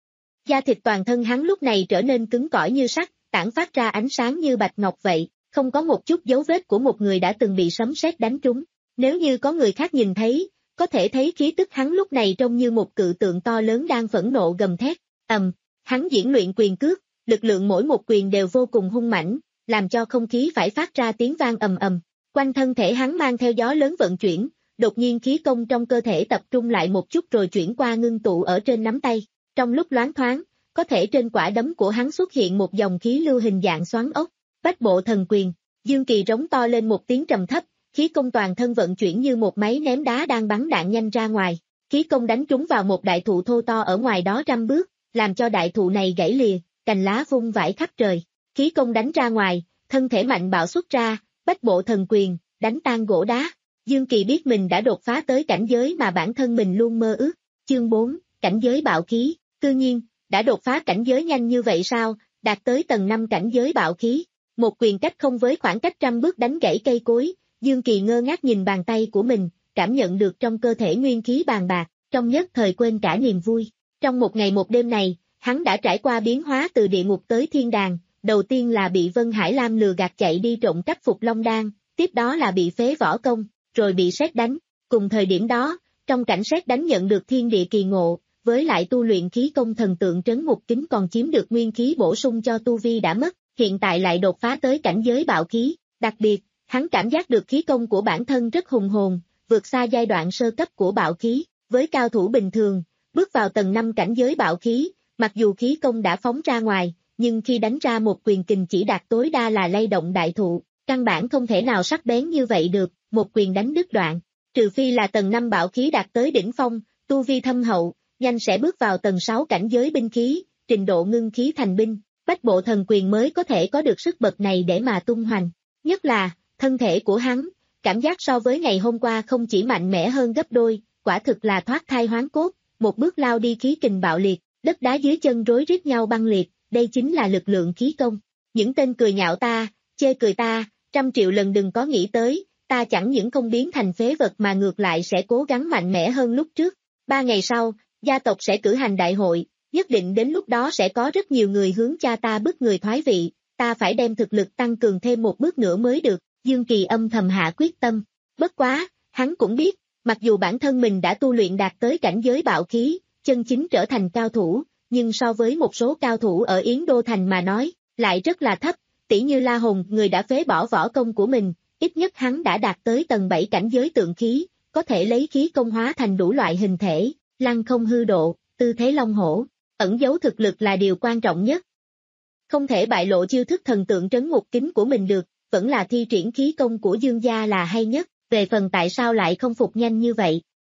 Da thịt toàn thân hắn lúc này trở nên cứng cỏi như sắt, tản phát ra ánh sáng như bạch ngọc vậy, không có một chút dấu vết của một người đã từng bị sấm sét đánh trúng. Nếu như có người khác nhìn thấy, có thể thấy khí tức hắn lúc này trông như một cự tượng to lớn đang phẫn nộ gầm thét. Ầm, hắn diễn luyện quyền cước, lực lượng mỗi một quyền đều vô cùng hung mãnh, làm cho không khí phải phát ra tiếng vang ầm ầm. Quanh thân thể hắn mang theo gió lớn vận chuyển, đột nhiên khí công trong cơ thể tập trung lại một chút rồi chuyển qua ngưng tụ ở trên nắm tay. Trong lúc loáng thoáng, có thể trên quả đấm của hắn xuất hiện một dòng khí lưu hình dạng xoắn ốc. Bách bộ thần quyền. Dương Kỳ rống to lên một tiếng trầm thấp, khí công toàn thân vận chuyển như một máy ném đá đang bắn đạn nhanh ra ngoài. Khí công đánh trúng vào một đại thụ thô to ở ngoài đó trăm bước, làm cho đại thụ này gãy lìa, cành lá vung vãi khắp trời. Khí công đánh ra ngoài, thân thể mạnh bạo xuất ra, bách bộ thần quyền, đánh tan gỗ đá. Dương Kỳ biết mình đã đột phá tới cảnh giới mà bản thân mình luôn mơ ước. Chương bốn, cảnh giới bạo khí. Cư nhiên, đã đột phá cảnh giới nhanh như vậy sao, đạt tới tầng năm cảnh giới bạo khí. Một quyền cách không với khoảng cách trăm bước đánh gãy cây cối, Dương Kỳ ngơ ngác nhìn bàn tay của mình, cảm nhận được trong cơ thể nguyên khí bàn bạc, trong nhất thời quên cả niềm vui. Trong một ngày một đêm này, hắn đã trải qua biến hóa từ địa ngục tới thiên đàng, đầu tiên là bị Vân Hải Lam lừa gạt chạy đi trộm cắp Phục Long Đan, tiếp đó là bị phế võ công, rồi bị sét đánh. Cùng thời điểm đó, trong cảnh sét đánh nhận được thiên địa kỳ ngộ, với lại tu luyện khí công thần tượng trấn ngục kính còn chiếm được nguyên khí bổ sung cho tu vi đã mất, hiện tại lại đột phá tới cảnh giới bạo khí. Đặc biệt, hắn cảm giác được khí công của bản thân rất hùng hồn, vượt xa giai đoạn sơ cấp của bạo khí. Với cao thủ bình thường, bước vào tầng năm cảnh giới bạo khí, mặc dù khí công đã phóng ra ngoài, nhưng khi đánh ra một quyền kình chỉ đạt tối đa là lay động đại thụ, căn bản không thể nào sắc bén như vậy được, một quyền đánh đứt đoạn. Trừ phi là tầng năm bạo khí đạt tới đỉnh phong, tu vi thâm hậu, nhanh sẽ bước vào tầng sáu cảnh giới binh khí, trình độ ngưng khí thành binh, bách bộ thần quyền mới có thể có được sức bật này để mà tung hoành. Nhất là, thân thể của hắn, cảm giác so với ngày hôm qua không chỉ mạnh mẽ hơn gấp đôi, quả thực là thoát thai hoán cốt, một bước lao đi khí kình bạo liệt, đất đá dưới chân rối rít nhau băng liệt, đây chính là lực lượng khí công. Những tên cười nhạo ta, chê cười ta, trăm triệu lần đừng có nghĩ tới, ta chẳng những không biến thành phế vật mà ngược lại sẽ cố gắng mạnh mẽ hơn lúc trước. Ba ngày sau, gia tộc sẽ cử hành đại hội, nhất định đến lúc đó sẽ có rất nhiều người hướng cha ta bức người thoái vị, ta phải đem thực lực tăng cường thêm một bước nữa mới được. Dương Kỳ âm thầm hạ quyết tâm. Bất quá, hắn cũng biết, mặc dù bản thân mình đã tu luyện đạt tới cảnh giới bạo khí, chân chính trở thành cao thủ, nhưng so với một số cao thủ ở Yến Đô Thành mà nói, lại rất là thấp, tỉ như La Hùng, người đã phế bỏ võ công của mình, ít nhất hắn đã đạt tới tầng bảy cảnh giới tượng khí, có thể lấy khí công hóa thành đủ loại hình thể, lăng không hư độ, tư thế long hổ, ẩn giấu thực lực là điều quan trọng nhất. Không thể bại lộ chiêu thức thần tượng trấn ngục kính của mình được, vẫn là thi triển khí công của Dương gia là hay nhất, về phần tại sao lại không phục nhanh như vậy.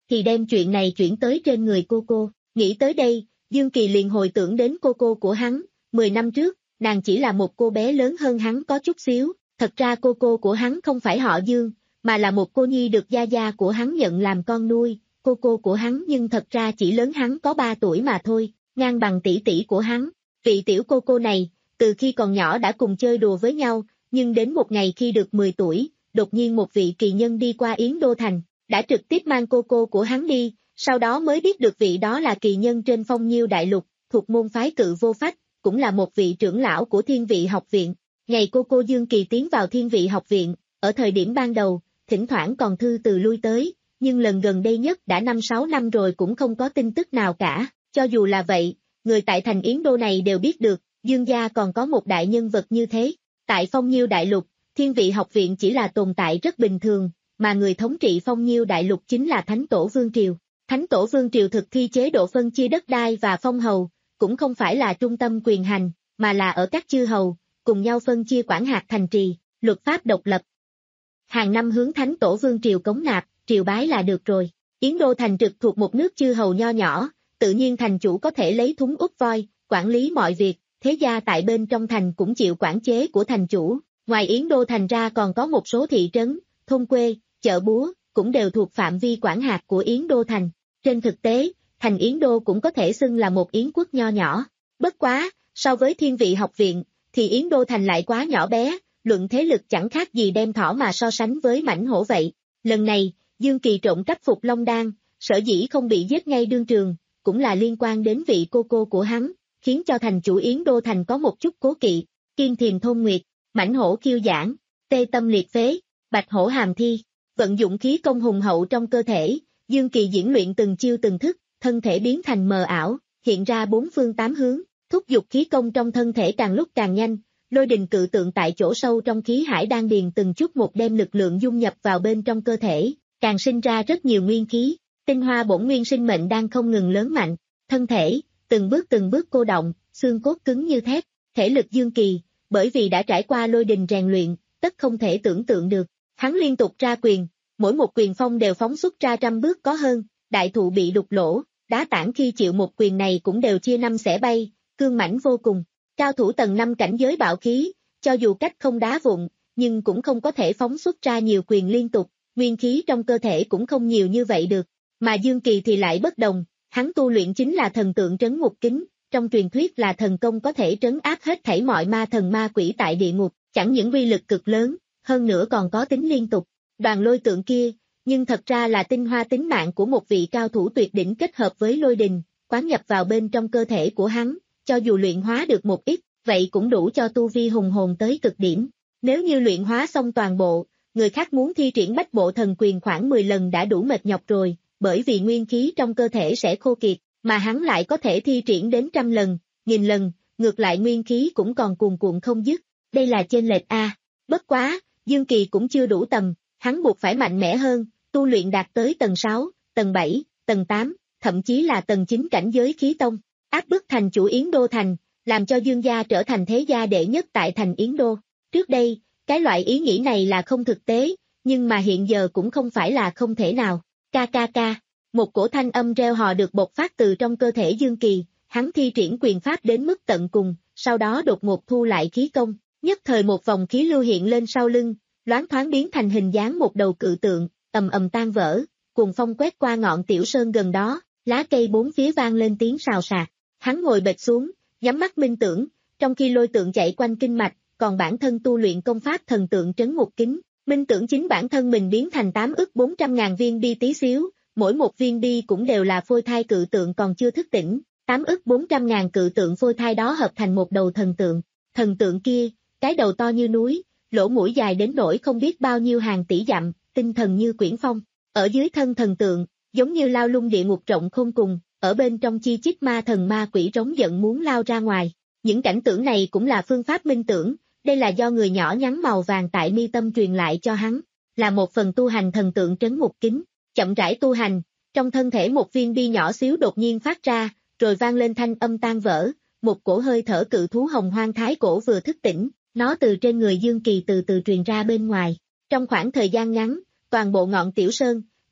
thì đem chuyện này chuyển tới trên người cô cô. Nghĩ tới đây, Dương Kỳ liền hồi tưởng đến cô cô của hắn, mười năm trước, nàng chỉ là một cô bé lớn hơn hắn có chút xíu, thật ra cô cô của hắn không phải họ Dương, mà là một cô nhi được gia gia của hắn nhận làm con nuôi, cô cô của hắn nhưng thật ra chỉ lớn hắn có ba tuổi mà thôi, ngang bằng tỷ tỷ của hắn. Vị tiểu cô cô này, từ khi còn nhỏ đã cùng chơi đùa với nhau, nhưng đến một ngày khi được mười tuổi, đột nhiên một vị kỳ nhân đi qua Yến Đô Thành, đã trực tiếp mang cô cô của hắn đi, sau đó mới biết được vị đó là kỳ nhân trên Phong Nhiêu Đại Lục, thuộc môn phái Cự Vô Phách, cũng là một vị trưởng lão của Thiên Vị Học Viện. Ngày cô cô Dương Kỳ tiến vào Thiên Vị Học Viện, ở thời điểm ban đầu, thỉnh thoảng còn thư từ lui tới, nhưng lần gần đây nhất đã năm sáu năm rồi cũng không có tin tức nào cả, cho dù là vậy, người tại thành Yến Đô này đều biết được, Dương gia còn có một đại nhân vật như thế. Tại Phong Nhiêu Đại Lục, Thiên Vị Học Viện chỉ là tồn tại rất bình thường, mà người thống trị Phong Nhiêu Đại Lục chính là Thánh Tổ Vương Triều. Thánh Tổ Vương Triều thực thi chế độ phân chia đất đai và phong hầu, cũng không phải là trung tâm quyền hành, mà là ở các chư hầu, cùng nhau phân chia quản hạt thành trì, luật pháp độc lập. Hàng năm hướng Thánh Tổ Vương Triều cống nạp, triều bái là được rồi. Yến Đô thành trực thuộc một nước chư hầu nho nhỏ, tự nhiên thành chủ có thể lấy thúng úp voi, quản lý mọi việc, thế gia tại bên trong thành cũng chịu quản chế của thành chủ. Ngoài Yến Đô thành ra còn có một số thị trấn, thôn quê, chợ búa, cũng đều thuộc phạm vi quản hạt của Yến Đô thành. Trên thực tế, thành Yến Đô cũng có thể xưng là một yến quốc nho nhỏ. Bất quá, so với Thiên Vị Học Viện, thì Yến Đô thành lại quá nhỏ bé, luận thế lực chẳng khác gì đem thỏ mà so sánh với mãnh hổ vậy. Lần này, Dương Kỳ trộm cắp Phục Long Đan, sở dĩ không bị giết ngay đương trường, cũng là liên quan đến vị cô cô của hắn, khiến cho thành chủ Yến Đô thành có một chút cố kỵ. Kiên Thiền Thôn Nguyệt, mãnh hổ kiêu giãn, tê tâm liệt phế, bạch hổ hàm thi, vận dụng khí công hùng hậu trong cơ thể, Dương Kỳ diễn luyện từng chiêu từng thức, thân thể biến thành mờ ảo, hiện ra bốn phương tám hướng, thúc giục khí công trong thân thể càng lúc càng nhanh, lôi đình cự tượng tại chỗ sâu trong khí hải đan điền từng chút một đem lực lượng dung nhập vào bên trong cơ thể, càng sinh ra rất nhiều nguyên khí, tinh hoa bổn nguyên sinh mệnh đang không ngừng lớn mạnh, thân thể, từng bước từng bước cô động, xương cốt cứng như thép, thể lực Dương Kỳ, bởi vì đã trải qua lôi đình rèn luyện, tất không thể tưởng tượng được, hắn liên tục ra quyền, mỗi một quyền phong đều phóng xuất ra trăm bước có hơn, đại thụ bị đục lỗ, đá tảng khi chịu một quyền này cũng đều chia năm xẻ bay, cương mãnh vô cùng, cao thủ tầng năm cảnh giới bạo khí, cho dù cách không đá vụn, nhưng cũng không có thể phóng xuất ra nhiều quyền liên tục, nguyên khí trong cơ thể cũng không nhiều như vậy được, mà Dương Kỳ thì lại bất đồng, hắn tu luyện chính là thần tượng trấn ngục kính, trong truyền thuyết là thần công có thể trấn áp hết thảy mọi ma thần ma quỷ tại địa ngục, chẳng những uy lực cực lớn, hơn nữa còn có tính liên tục. Đoàn lôi tượng kia, nhưng thật ra là tinh hoa tính mạng của một vị cao thủ tuyệt đỉnh kết hợp với lôi đình, quán nhập vào bên trong cơ thể của hắn, cho dù luyện hóa được một ít, vậy cũng đủ cho tu vi hùng hồn tới cực điểm. Nếu như luyện hóa xong toàn bộ, người khác muốn thi triển bách bộ thần quyền khoảng mười lần đã đủ mệt nhọc rồi, bởi vì nguyên khí trong cơ thể sẽ khô kiệt, mà hắn lại có thể thi triển đến trăm lần, nghìn lần, ngược lại nguyên khí cũng còn cuồn cuộn không dứt. Đây là chênh lệch a. Bất quá, Dương Kỳ cũng chưa đủ tầm, hắn buộc phải mạnh mẽ hơn, tu luyện đạt tới tầng sáu, tầng bảy, tầng tám, thậm chí là tầng chín cảnh giới khí tông, áp bức thành chủ Yến Đô thành, làm cho Dương gia trở thành thế gia đệ nhất tại thành Yến Đô. Trước đây, cái loại ý nghĩ này là không thực tế, nhưng mà hiện giờ cũng không phải là không thể nào. Ca ca ca, một cổ thanh âm reo hò được bộc phát từ trong cơ thể Dương Kỳ, hắn thi triển quyền pháp đến mức tận cùng, sau đó đột ngột thu lại khí công, nhất thời một vòng khí lưu hiện lên sau lưng, loáng thoáng biến thành hình dáng một đầu cự tượng, ầm ầm tan vỡ, cuồng phong quét qua ngọn tiểu sơn gần đó, lá cây bốn phía vang lên tiếng xào xạc. Hắn ngồi bệt xuống, nhắm mắt minh tưởng, trong khi lôi tượng chạy quanh kinh mạch, còn bản thân tu luyện công pháp thần tượng trấn ngục kính, minh tưởng chính bản thân mình biến thành tám ức bốn trăm ngàn viên bi tí xíu, mỗi một viên bi cũng đều là phôi thai cự tượng còn chưa thức tỉnh, tám ức bốn trăm ngàn cự tượng phôi thai đó hợp thành một đầu thần tượng, thần tượng kia, cái đầu to như núi, lỗ mũi dài đến nỗi không biết bao nhiêu hàng tỷ dặm, tinh thần như quyển phong, ở dưới thân thần tượng, giống như lao lung địa ngục rộng không cùng, ở bên trong chi chít ma thần ma quỷ trống giận muốn lao ra ngoài. Những cảnh tưởng này cũng là phương pháp minh tưởng, đây là do người nhỏ nhắn màu vàng tại mi tâm truyền lại cho hắn, là một phần tu hành thần tượng trấn ngục kính, chậm rãi tu hành, trong thân thể một viên bi nhỏ xíu đột nhiên phát ra, rồi vang lên thanh âm tan vỡ, một cổ hơi thở cự thú hồng hoang thái cổ vừa thức tỉnh, nó từ trên người Dương Kỳ từ từ truyền ra bên ngoài. Trong khoảng thời gian ngắn, toàn bộ ngọn tiểu sơn,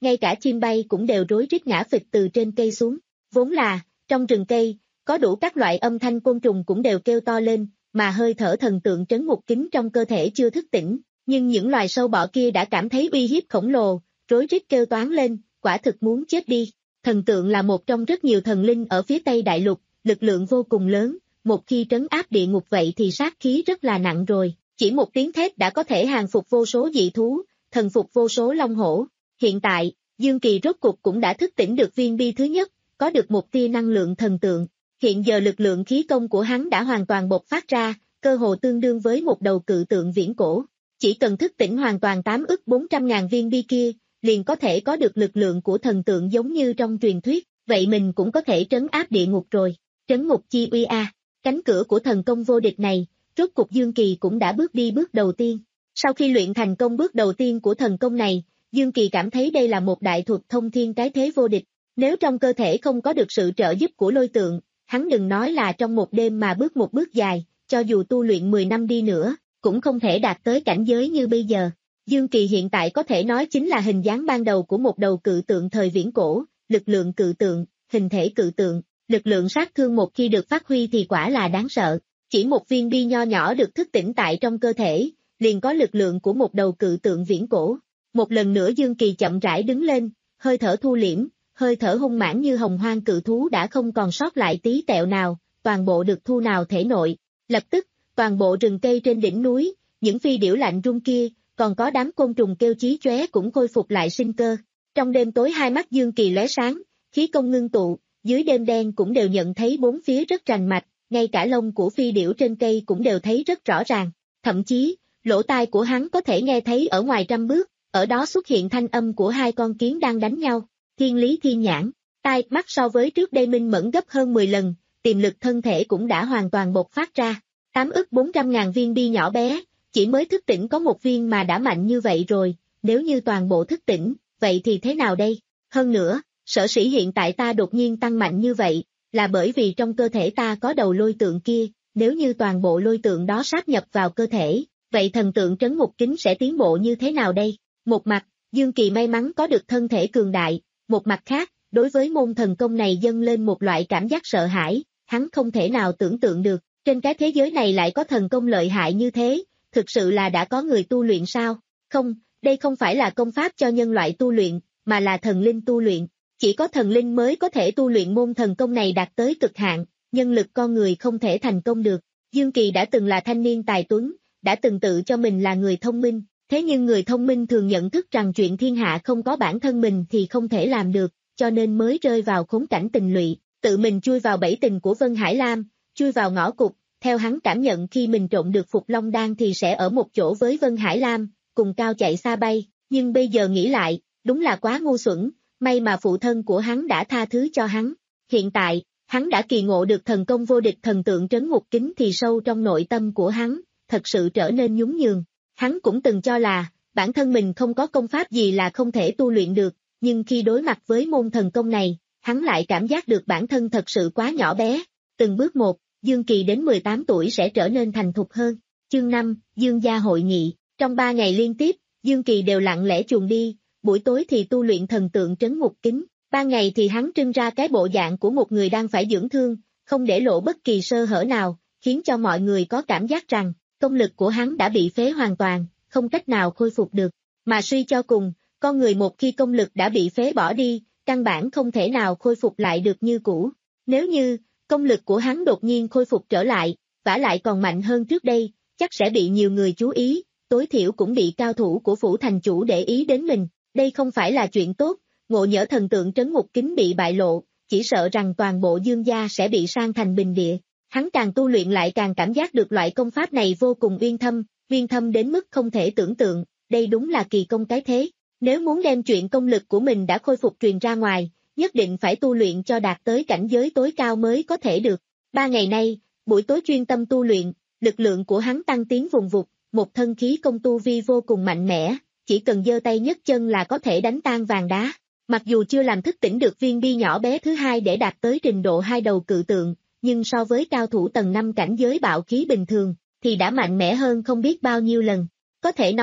ngay cả chim bay cũng đều rối rít ngã phịch từ trên cây xuống. Vốn là, trong rừng cây, có đủ các loại âm thanh côn trùng cũng đều kêu to lên, mà hơi thở thần tượng trấn ngục kính trong cơ thể chưa thức tỉnh, nhưng những loài sâu bọ kia đã cảm thấy uy hiếp khổng lồ, rối rít kêu toán lên, quả thực muốn chết đi. Thần tượng là một trong rất nhiều thần linh ở phía Tây Đại Lục, lực lượng vô cùng lớn, một khi trấn áp địa ngục vậy thì sát khí rất là nặng rồi, chỉ một tiếng thét đã có thể hàng phục vô số dị thú, thần phục vô số long hổ. Hiện tại, Dương Kỳ rốt cục cũng đã thức tỉnh được viên bi thứ nhất, có được một tia năng lượng thần tượng. Hiện giờ lực lượng khí công của hắn đã hoàn toàn bộc phát ra, cơ hồ tương đương với một đầu cự tượng viễn cổ. Chỉ cần thức tỉnh hoàn toàn tám ức bốn trăm ngàn viên bi kia, liền có thể có được lực lượng của thần tượng giống như trong truyền thuyết, vậy mình cũng có thể trấn áp địa ngục rồi. Trấn ngục chi uy a, cánh cửa của thần công vô địch này, rốt cục Dương Kỳ cũng đã bước đi bước đầu tiên. Sau khi luyện thành công bước đầu tiên của thần công này, Dương Kỳ cảm thấy đây là một đại thuật thông thiên cái thế vô địch. Nếu trong cơ thể không có được sự trợ giúp của lôi tượng, hắn đừng nói là trong một đêm mà bước một bước dài, cho dù tu luyện mười năm đi nữa, cũng không thể đạt tới cảnh giới như bây giờ. Dương Kỳ hiện tại có thể nói chính là hình dáng ban đầu của một đầu cự tượng thời viễn cổ, lực lượng cự tượng, hình thể cự tượng, lực lượng sát thương một khi được phát huy thì quả là đáng sợ. Chỉ một viên bi nho nhỏ được thức tỉnh tại trong cơ thể, liền có lực lượng của một đầu cự tượng viễn cổ. Một lần nữa Dương Kỳ chậm rãi đứng lên, hơi thở thu liễm, hơi thở hung mãnh như hồng hoang cự thú đã không còn sót lại tí tẹo nào, toàn bộ được thu nào thể nội. Lập tức, toàn bộ rừng cây trên đỉnh núi, những phi điểu lạnh rung kia, còn có đám côn trùng kêu chí chóe cũng khôi phục lại sinh cơ. Trong đêm tối hai mắt Dương Kỳ lóe sáng, khí công ngưng tụ, dưới đêm đen cũng đều nhận thấy bốn phía rất rành mạch, ngay cả lông của phi điểu trên cây cũng đều thấy rất rõ ràng. Thậm chí, lỗ tai của hắn có thể nghe thấy ở ngoài trăm bước, ở đó xuất hiện thanh âm của hai con kiến đang đánh nhau. Thiên lý thiên nhãn, tai mắt so với trước đây minh mẫn gấp hơn mười lần, tiềm lực thân thể cũng đã hoàn toàn bộc phát ra. tám ức bốn trăm ngàn viên bi nhỏ bé, chỉ mới thức tỉnh có một viên mà đã mạnh như vậy rồi, nếu như toàn bộ thức tỉnh, vậy thì thế nào đây? Hơn nữa, sở sĩ hiện tại ta đột nhiên tăng mạnh như vậy, là bởi vì trong cơ thể ta có đầu lôi tượng kia, nếu như toàn bộ lôi tượng đó sáp nhập vào cơ thể, vậy thần tượng trấn ngục kính sẽ tiến bộ như thế nào đây? Một mặt, Dương Kỳ may mắn có được thân thể cường đại, một mặt khác, đối với môn thần công này dâng lên một loại cảm giác sợ hãi, hắn không thể nào tưởng tượng được, trên cái thế giới này lại có thần công lợi hại như thế, thực sự là đã có người tu luyện sao? Không, đây không phải là công pháp cho nhân loại tu luyện, mà là thần linh tu luyện, chỉ có thần linh mới có thể tu luyện môn thần công này đạt tới cực hạn, nhân lực con người không thể thành công được. Dương Kỳ đã từng là thanh niên tài tuấn, đã từng tự cho mình là người thông minh, thế nhưng người thông minh thường nhận thức rằng chuyện thiên hạ không có bản thân mình thì không thể làm được, cho nên mới rơi vào khốn cảnh tình lụy, tự mình chui vào bẫy tình của Vân Hải Lam, chui vào ngõ cụt. Theo hắn cảm nhận khi mình trộn được Phục Long Đan thì sẽ ở một chỗ với Vân Hải Lam, cùng cao chạy xa bay, nhưng bây giờ nghĩ lại, đúng là quá ngu xuẩn, may mà phụ thân của hắn đã tha thứ cho hắn. Hiện tại, hắn đã kỳ ngộ được thần công vô địch thần tượng trấn ngục kính thì sâu trong nội tâm của hắn, thật sự trở nên nhún nhường. Hắn cũng từng cho là, bản thân mình không có công pháp gì là không thể tu luyện được, nhưng khi đối mặt với môn thần công này, hắn lại cảm giác được bản thân thật sự quá nhỏ bé. Từng bước một, Dương Kỳ đến mười tám tuổi sẽ trở nên thành thục hơn. Chương năm, Dương gia hội nghị. Trong ba ngày liên tiếp, Dương Kỳ đều lặng lẽ chuồn đi, buổi tối thì tu luyện thần tượng trấn ngục kính, ban ngày thì hắn trưng ra cái bộ dạng của một người đang phải dưỡng thương, không để lộ bất kỳ sơ hở nào, khiến cho mọi người có cảm giác rằng, công lực của hắn đã bị phế hoàn toàn, không cách nào khôi phục được. Mà suy cho cùng, con người một khi công lực đã bị phế bỏ đi, căn bản không thể nào khôi phục lại được như cũ. Nếu như công lực của hắn đột nhiên khôi phục trở lại, vả lại còn mạnh hơn trước đây, chắc sẽ bị nhiều người chú ý, tối thiểu cũng bị cao thủ của phủ thành chủ để ý đến mình. Đây không phải là chuyện tốt, ngộ nhỡ thần tượng trấn ngục kính bị bại lộ, chỉ sợ rằng toàn bộ Dương gia sẽ bị san thành bình địa. Hắn càng tu luyện lại càng cảm giác được loại công pháp này vô cùng uyên thâm, uyên thâm đến mức không thể tưởng tượng, đây đúng là kỳ công cái thế. Nếu muốn đem chuyện công lực của mình đã khôi phục truyền ra ngoài, nhất định phải tu luyện cho đạt tới cảnh giới tối cao mới có thể được. Ba ngày nay, buổi tối chuyên tâm tu luyện, lực lượng của hắn tăng tiến vùng vụt, một thân khí công tu vi vô cùng mạnh mẽ, chỉ cần giơ tay nhấc chân là có thể đánh tan vàng đá. Mặc dù chưa làm thức tỉnh được viên bi nhỏ bé thứ hai để đạt tới trình độ hai đầu cự tượng, nhưng so với cao thủ tầng năm cảnh giới bạo khí bình thường, thì đã mạnh mẽ hơn không biết bao nhiêu lần. Có thể nói,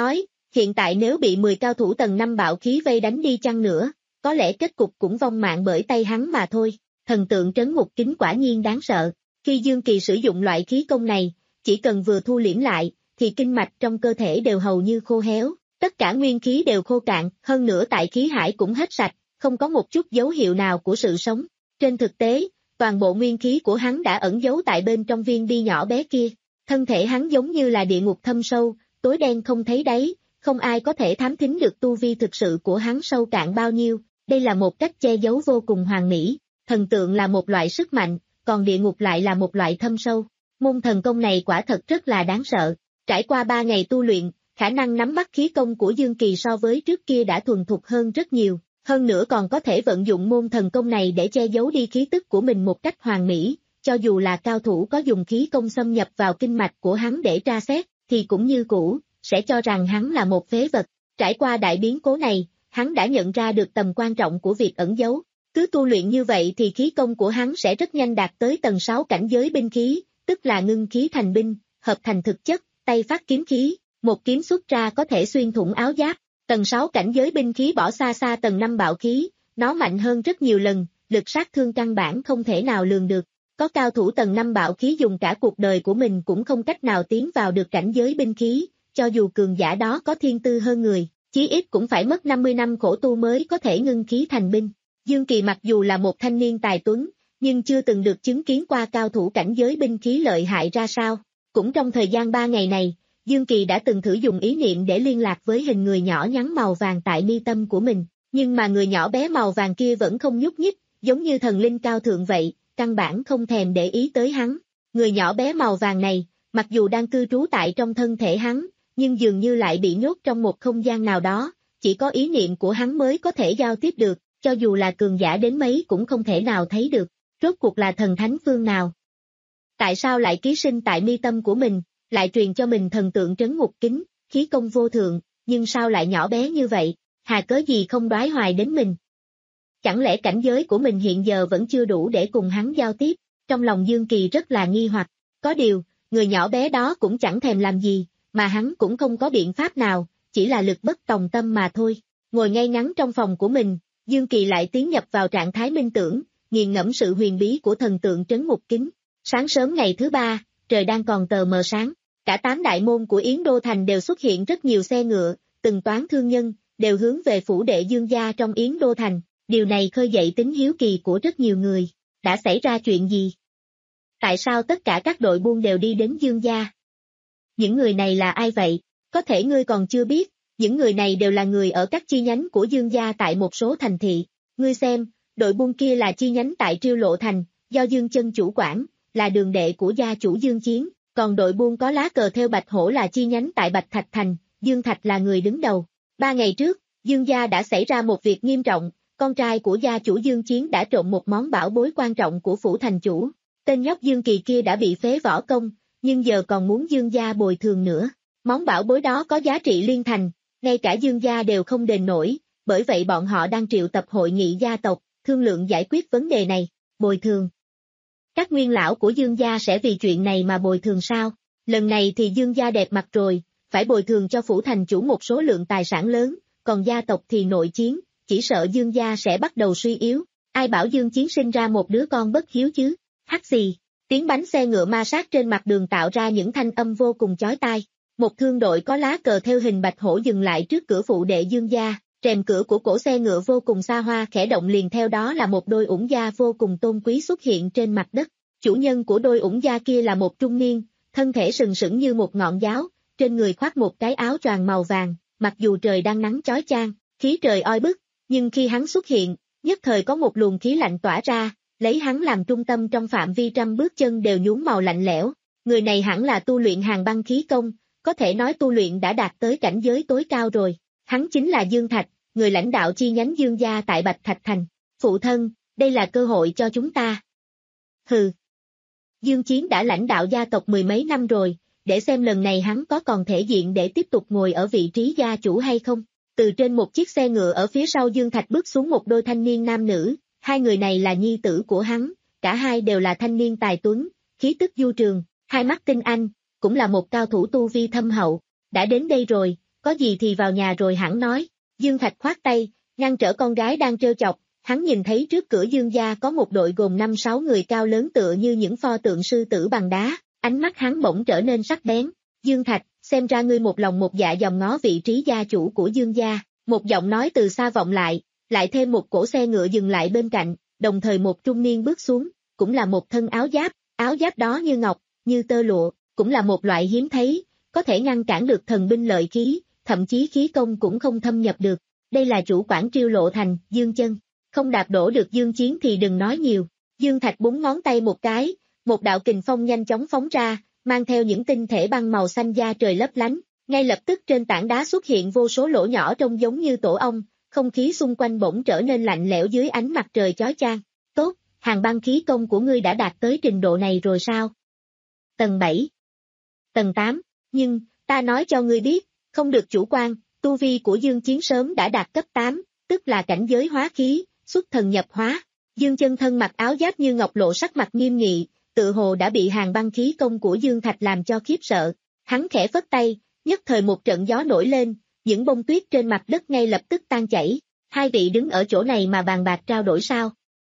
Hiện tại nếu bị mười cao thủ tầng năm bạo khí vây đánh đi chăng nữa, có lẽ kết cục cũng vong mạng bởi tay hắn mà thôi. Thần tượng trấn ngục kính quả nhiên đáng sợ. Khi Dương Kỳ sử dụng loại khí công này, chỉ cần vừa thu liễm lại, thì kinh mạch trong cơ thể đều hầu như khô héo, tất cả nguyên khí đều khô cạn, hơn nữa tại khí hải cũng hết sạch, không có một chút dấu hiệu nào của sự sống. Trên thực tế, toàn bộ nguyên khí của hắn đã ẩn giấu tại bên trong viên bi nhỏ bé kia. Thân thể hắn giống như là địa ngục thâm sâu, tối đen không thấy đáy, không ai có thể thám thính được tu vi thực sự của hắn sâu cạn bao nhiêu. Đây là một cách che giấu vô cùng hoàn mỹ. Thần tượng là một loại sức mạnh, còn địa ngục lại là một loại thâm sâu. Môn thần công này quả thật rất là đáng sợ. Trải qua ba ngày tu luyện, khả năng nắm bắt khí công của Dương Kỳ so với trước kia đã thuần thục hơn rất nhiều. Hơn nữa còn có thể vận dụng môn thần công này để che giấu đi khí tức của mình một cách hoàn mỹ. Cho dù là cao thủ có dùng khí công xâm nhập vào kinh mạch của hắn để tra xét, thì cũng như cũ, sẽ cho rằng hắn là một phế vật. Trải qua đại biến cố này, hắn đã nhận ra được tầm quan trọng của việc ẩn giấu. Cứ tu luyện như vậy thì khí công của hắn sẽ rất nhanh đạt tới tầng sáu cảnh giới binh khí, tức là ngưng khí thành binh, hợp thành thực chất, tay phát kiếm khí, một kiếm xuất ra có thể xuyên thủng áo giáp. Tầng sáu cảnh giới binh khí bỏ xa xa tầng năm bạo khí, nó mạnh hơn rất nhiều lần, lực sát thương căn bản không thể nào lường được. Có cao thủ tầng năm bạo khí dùng cả cuộc đời của mình cũng không cách nào tiến vào được cảnh giới binh khí, cho dù cường giả đó có thiên tư hơn người, chí ít cũng phải mất năm mươi năm khổ tu mới có thể ngưng khí thành binh. Dương Kỳ mặc dù là một thanh niên tài tuấn, nhưng chưa từng được chứng kiến qua cao thủ cảnh giới binh khí lợi hại ra sao. Cũng trong thời gian ba ngày này, Dương Kỳ đã từng thử dùng ý niệm để liên lạc với hình người nhỏ nhắn màu vàng tại mi tâm của mình, nhưng mà người nhỏ bé màu vàng kia vẫn không nhúc nhích, giống như thần linh cao thượng vậy, căn bản không thèm để ý tới hắn. Người nhỏ bé màu vàng này, mặc dù đang cư trú tại trong thân thể hắn, nhưng dường như lại bị nhốt trong một không gian nào đó, chỉ có ý niệm của hắn mới có thể giao tiếp được, cho dù là cường giả đến mấy cũng không thể nào thấy được. Rốt cuộc là thần thánh phương nào? Tại sao lại ký sinh tại mi tâm của mình, lại truyền cho mình thần tượng trấn ngục kính, khí công vô thượng, nhưng sao lại nhỏ bé như vậy, hà cớ gì không đoái hoài đến mình? Chẳng lẽ cảnh giới của mình hiện giờ vẫn chưa đủ để cùng hắn giao tiếp? Trong lòng Dương Kỳ rất là nghi hoặc, có điều, người nhỏ bé đó cũng chẳng thèm làm gì, mà hắn cũng không có biện pháp nào, chỉ là lực bất tòng tâm mà thôi. Ngồi ngay ngắn trong phòng của mình, Dương Kỳ lại tiến nhập vào trạng thái minh tưởng, nghiền ngẫm sự huyền bí của thần tượng trấn ngục kính. Sáng sớm ngày thứ ba, trời đang còn tờ mờ sáng, cả tám đại môn của Yến Đô Thành đều xuất hiện rất nhiều xe ngựa, từng toán thương nhân, đều hướng về phủ đệ Dương gia trong Yến Đô Thành. Điều này khơi dậy tính hiếu kỳ của rất nhiều người. Đã xảy ra chuyện gì? Tại sao tất cả các đội buôn đều đi đến Dương gia? Những người này là ai vậy? Có thể ngươi còn chưa biết, những người này đều là người ở các chi nhánh của Dương gia tại một số thành thị. Ngươi xem, đội buôn kia là chi nhánh tại Triêu Lộ Thành, do Dương Chân chủ quản, là đường đệ của gia chủ Dương Chiến, còn đội buôn có lá cờ theo Bạch Hổ là chi nhánh tại Bạch Thạch Thành, Dương Thạch là người đứng đầu. Ba ngày trước, Dương gia đã xảy ra một việc nghiêm trọng, con trai của gia chủ Dương Chiến đã trộm một món bảo bối quan trọng của phủ thành chủ. Tên nhóc Dương Kỳ kia đã bị phế võ công, nhưng giờ còn muốn Dương gia bồi thường nữa. Món bảo bối đó có giá trị liên thành, ngay cả Dương gia đều không đền nổi, bởi vậy bọn họ đang triệu tập hội nghị gia tộc, thương lượng giải quyết vấn đề này. Bồi thường. Các nguyên lão của Dương gia sẽ vì chuyện này mà bồi thường sao? Lần này thì Dương gia đẹp mặt rồi, phải bồi thường cho phủ thành chủ một số lượng tài sản lớn, còn gia tộc thì nội chiến, chỉ sợ Dương gia sẽ bắt đầu suy yếu. Ai bảo Dương Chiến sinh ra một đứa con bất hiếu chứ? Hắc xì, tiếng bánh xe ngựa ma sát trên mặt đường tạo ra những thanh âm vô cùng chói tai. Một thương đội có lá cờ theo hình bạch hổ dừng lại trước cửa phụ đệ Dương gia, rèm cửa của cổ xe ngựa vô cùng xa hoa khẽ động, liền theo đó là một đôi ủng da vô cùng tôn quý xuất hiện trên mặt đất. Chủ nhân của đôi ủng da kia là một trung niên, thân thể sừng sững như một ngọn giáo, trên người khoác một cái áo choàng màu vàng, mặc dù trời đang nắng chói chang, khí trời oi bức, nhưng khi hắn xuất hiện, nhất thời có một luồng khí lạnh tỏa ra, lấy hắn làm trung tâm trong phạm vi trăm bước chân đều nhuốm màu lạnh lẽo. Người này hẳn là tu luyện hàn băng khí công, có thể nói tu luyện đã đạt tới cảnh giới tối cao rồi. Hắn chính là Dương Thạch, người lãnh đạo chi nhánh Dương gia tại Bạch Thạch Thành. Phụ thân, đây là cơ hội cho chúng ta. Hừ. Dương Chiến đã lãnh đạo gia tộc mười mấy năm rồi, để xem lần này hắn có còn thể diện để tiếp tục ngồi ở vị trí gia chủ hay không. Từ trên một chiếc xe ngựa ở phía sau Dương Thạch bước xuống một đôi thanh niên nam nữ, hai người này là nhi tử của hắn, cả hai đều là thanh niên tài tuấn, khí tức du trường, hai mắt tinh anh, cũng là một cao thủ tu vi thâm hậu. Đã đến đây rồi, có gì thì vào nhà rồi hẳn nói. Dương Thạch khoát tay, ngăn trở con gái đang trêu chọc, hắn nhìn thấy trước cửa Dương gia có một đội gồm năm sáu người cao lớn tựa như những pho tượng sư tử bằng đá, ánh mắt hắn bỗng trở nên sắc bén. Dương Thạch, xem ra ngươi một lòng một dạ dòm ngó vị trí gia chủ của Dương gia, một giọng nói từ xa vọng lại, lại thêm một cỗ xe ngựa dừng lại bên cạnh, đồng thời một trung niên bước xuống, cũng là một thân áo giáp, áo giáp đó như ngọc, như tơ lụa, cũng là một loại hiếm thấy, có thể ngăn cản được thần binh lợi khí, thậm chí khí công cũng không thâm nhập được. Đây là chủ quản Triêu Lộ Thành, Dương Chân, không đạp đổ được Dương Chiến thì đừng nói nhiều. Dương Thạch búng ngón tay một cái, một đạo kình phong nhanh chóng phóng ra, mang theo những tinh thể băng màu xanh da trời lấp lánh, ngay lập tức trên tảng đá xuất hiện vô số lỗ nhỏ trông giống như tổ ong, không khí xung quanh bỗng trở nên lạnh lẽo dưới ánh mặt trời chói chang. Tốt, hàng băng khí công của ngươi đã đạt tới trình độ này rồi sao? Tầng bảy. Tầng tám, nhưng, ta nói cho ngươi biết, không được chủ quan, tu vi của Dương Chiến sớm đã đạt cấp tám, tức là cảnh giới hóa khí, xuất thần nhập hóa. Dương Chân thân mặc áo giáp như ngọc lộ sắc mặt nghiêm nghị, tự hồ đã bị hàng băng khí công của Dương Thạch làm cho khiếp sợ. Hắn khẽ phất tay, nhất thời một trận gió nổi lên, những bông tuyết trên mặt đất ngay lập tức tan chảy. Hai vị đứng ở chỗ này mà bàn bạc trao đổi sao?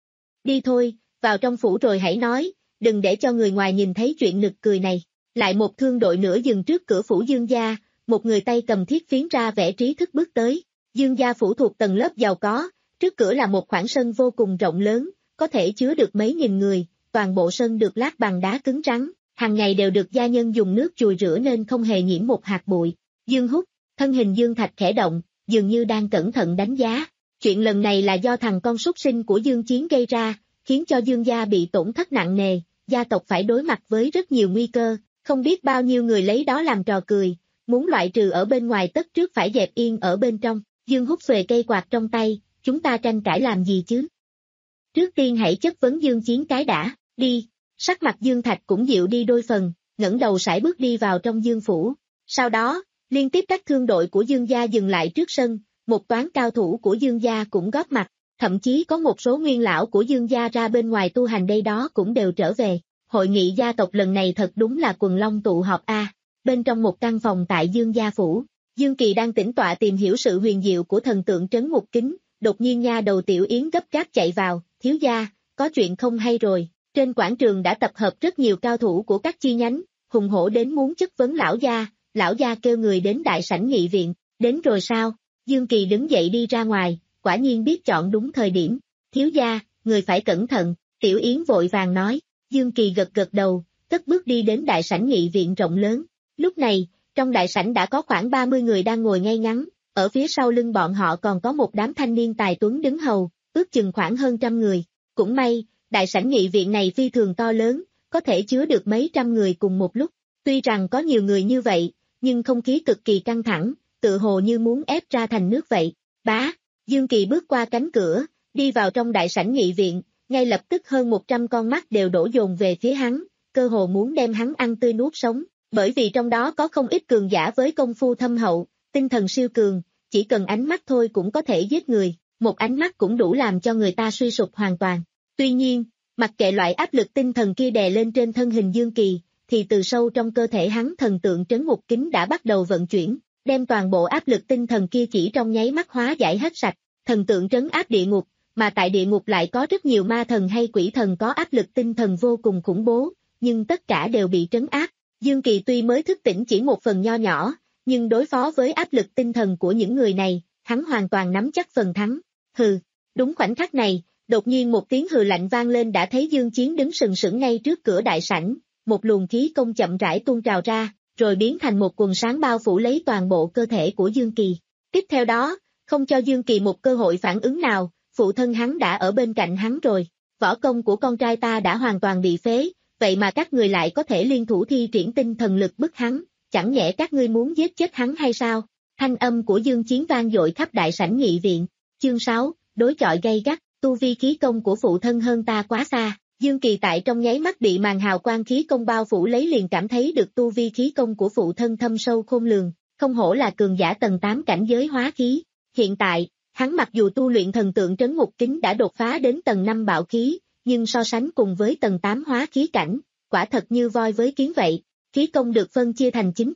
Đi thôi, vào trong phủ rồi hãy nói, đừng để cho người ngoài nhìn thấy chuyện nực cười này. Lại một thương đội nữa dừng trước cửa phủ Dương gia, một người tay cầm thiết phiến ra vẻ trí thức bước tới. Dương gia phủ thuộc tầng lớp giàu có, trước cửa là một khoảng sân vô cùng rộng lớn, có thể chứa được mấy nghìn người, toàn bộ sân được lát bằng đá cứng rắn, hàng ngày đều được gia nhân dùng nước chùi rửa nên không hề nhiễm một hạt bụi. Dương Húc, thân hình Dương Thạch khẽ động, dường như đang cẩn thận đánh giá. Chuyện lần này là do thằng con súc sinh của Dương Chiến gây ra, khiến cho Dương gia bị tổn thất nặng nề, gia tộc phải đối mặt với rất nhiều nguy cơ, không biết bao nhiêu người lấy đó làm trò cười, muốn loại trừ ở bên ngoài tất trước phải dẹp yên ở bên trong. Dương Húc xuề cây quạt trong tay, chúng ta tranh cãi làm gì chứ? Trước tiên hãy chất vấn Dương Chiến cái đã, đi. Sắc mặt Dương Thạch cũng dịu đi đôi phần, ngẩng đầu sải bước đi vào trong Dương phủ. Sau đó, liên tiếp các thương đội của Dương gia dừng lại trước sân, một toán cao thủ của Dương gia cũng góp mặt, thậm chí có một số nguyên lão của Dương gia ra bên ngoài tu hành đây đó cũng đều trở về. Hội nghị gia tộc lần này thật đúng là quần long tụ họp a. À. Bên trong một căn phòng tại Dương gia phủ, Dương Kỳ đang tĩnh tọa tìm hiểu sự huyền diệu của thần tượng trấn ngục kính, đột nhiên nha đầu Tiểu Yến gấp gáp chạy vào, thiếu gia, có chuyện không hay rồi. Trên quảng trường đã tập hợp rất nhiều cao thủ của các chi nhánh, hùng hổ đến muốn chất vấn lão gia, lão gia kêu người đến đại sảnh nghị viện, đến rồi sao? Dương Kỳ đứng dậy đi ra ngoài, quả nhiên biết chọn đúng thời điểm. Thiếu gia, người phải cẩn thận, Tiểu Yến vội vàng nói. Dương Kỳ gật gật đầu, cất bước đi đến đại sảnh nghị viện rộng lớn. Lúc này, trong đại sảnh đã có khoảng ba mươi người đang ngồi ngay ngắn, ở phía sau lưng bọn họ còn có một đám thanh niên tài tuấn đứng hầu, ước chừng khoảng hơn trăm người. Cũng may, đại sảnh nghị viện này phi thường to lớn, có thể chứa được mấy trăm người cùng một lúc. Tuy rằng có nhiều người như vậy, nhưng không khí cực kỳ căng thẳng, tự hồ như muốn ép ra thành nước vậy. Bá, Dương Kỳ bước qua cánh cửa, đi vào trong đại sảnh nghị viện, ngay lập tức hơn một trăm con mắt đều đổ dồn về phía hắn, cơ hồ muốn đem hắn ăn tươi nuốt sống, bởi vì trong đó có không ít cường giả với công phu thâm hậu, tinh thần siêu cường, chỉ cần ánh mắt thôi cũng có thể giết người, một ánh mắt cũng đủ làm cho người ta suy sụp hoàn toàn. Tuy nhiên, mặc kệ loại áp lực tinh thần kia đè lên trên thân hình Dương Kỳ, thì từ sâu trong cơ thể hắn thần tượng trấn ngục kính đã bắt đầu vận chuyển, đem toàn bộ áp lực tinh thần kia chỉ trong nháy mắt hóa giải hết sạch, thần tượng trấn áp địa ngục, mà tại địa ngục lại có rất nhiều ma thần hay quỷ thần có áp lực tinh thần vô cùng khủng bố, nhưng tất cả đều bị trấn áp. Dương Kỳ tuy mới thức tỉnh chỉ một phần nho nhỏ, nhưng đối phó với áp lực tinh thần của những người này, hắn hoàn toàn nắm chắc phần thắng. Hừ, đúng khoảnh khắc này, đột nhiên một tiếng hừ lạnh vang lên đã thấy Dương Chiến đứng sừng sững ngay trước cửa đại sảnh, một luồng khí công chậm rãi tuôn trào ra, rồi biến thành một quần sáng bao phủ lấy toàn bộ cơ thể của Dương Kỳ. Tiếp theo đó, không cho Dương Kỳ một cơ hội phản ứng nào, phụ thân hắn đã ở bên cạnh hắn rồi. Võ công của con trai ta đã hoàn toàn bị phế, vậy mà các người lại có thể liên thủ thi triển tinh thần lực bức hắn, chẳng nhẽ các ngươi muốn giết chết hắn hay sao? Thanh âm của Dương Chiến vang dội khắp đại sảnh nghị viện. Chương sáu, đối chọi gay gắt, tu vi khí công của phụ thân hơn ta quá xa. Dương Kỳ tại trong nháy mắt bị màn hào quang khí công bao phủ lấy liền cảm thấy được tu vi khí công của phụ thân thâm sâu khôn lường, không hổ là cường giả tầng tám cảnh giới hóa khí. Hiện tại, hắn mặc dù tu luyện thần tượng trấn ngục kính đã đột phá đến tầng năm bạo khí, nhưng so sánh cùng với tầng tám hóa khí cảnh, quả thật như voi với kiến vậy. Khí công được phân chia thành chín tầng,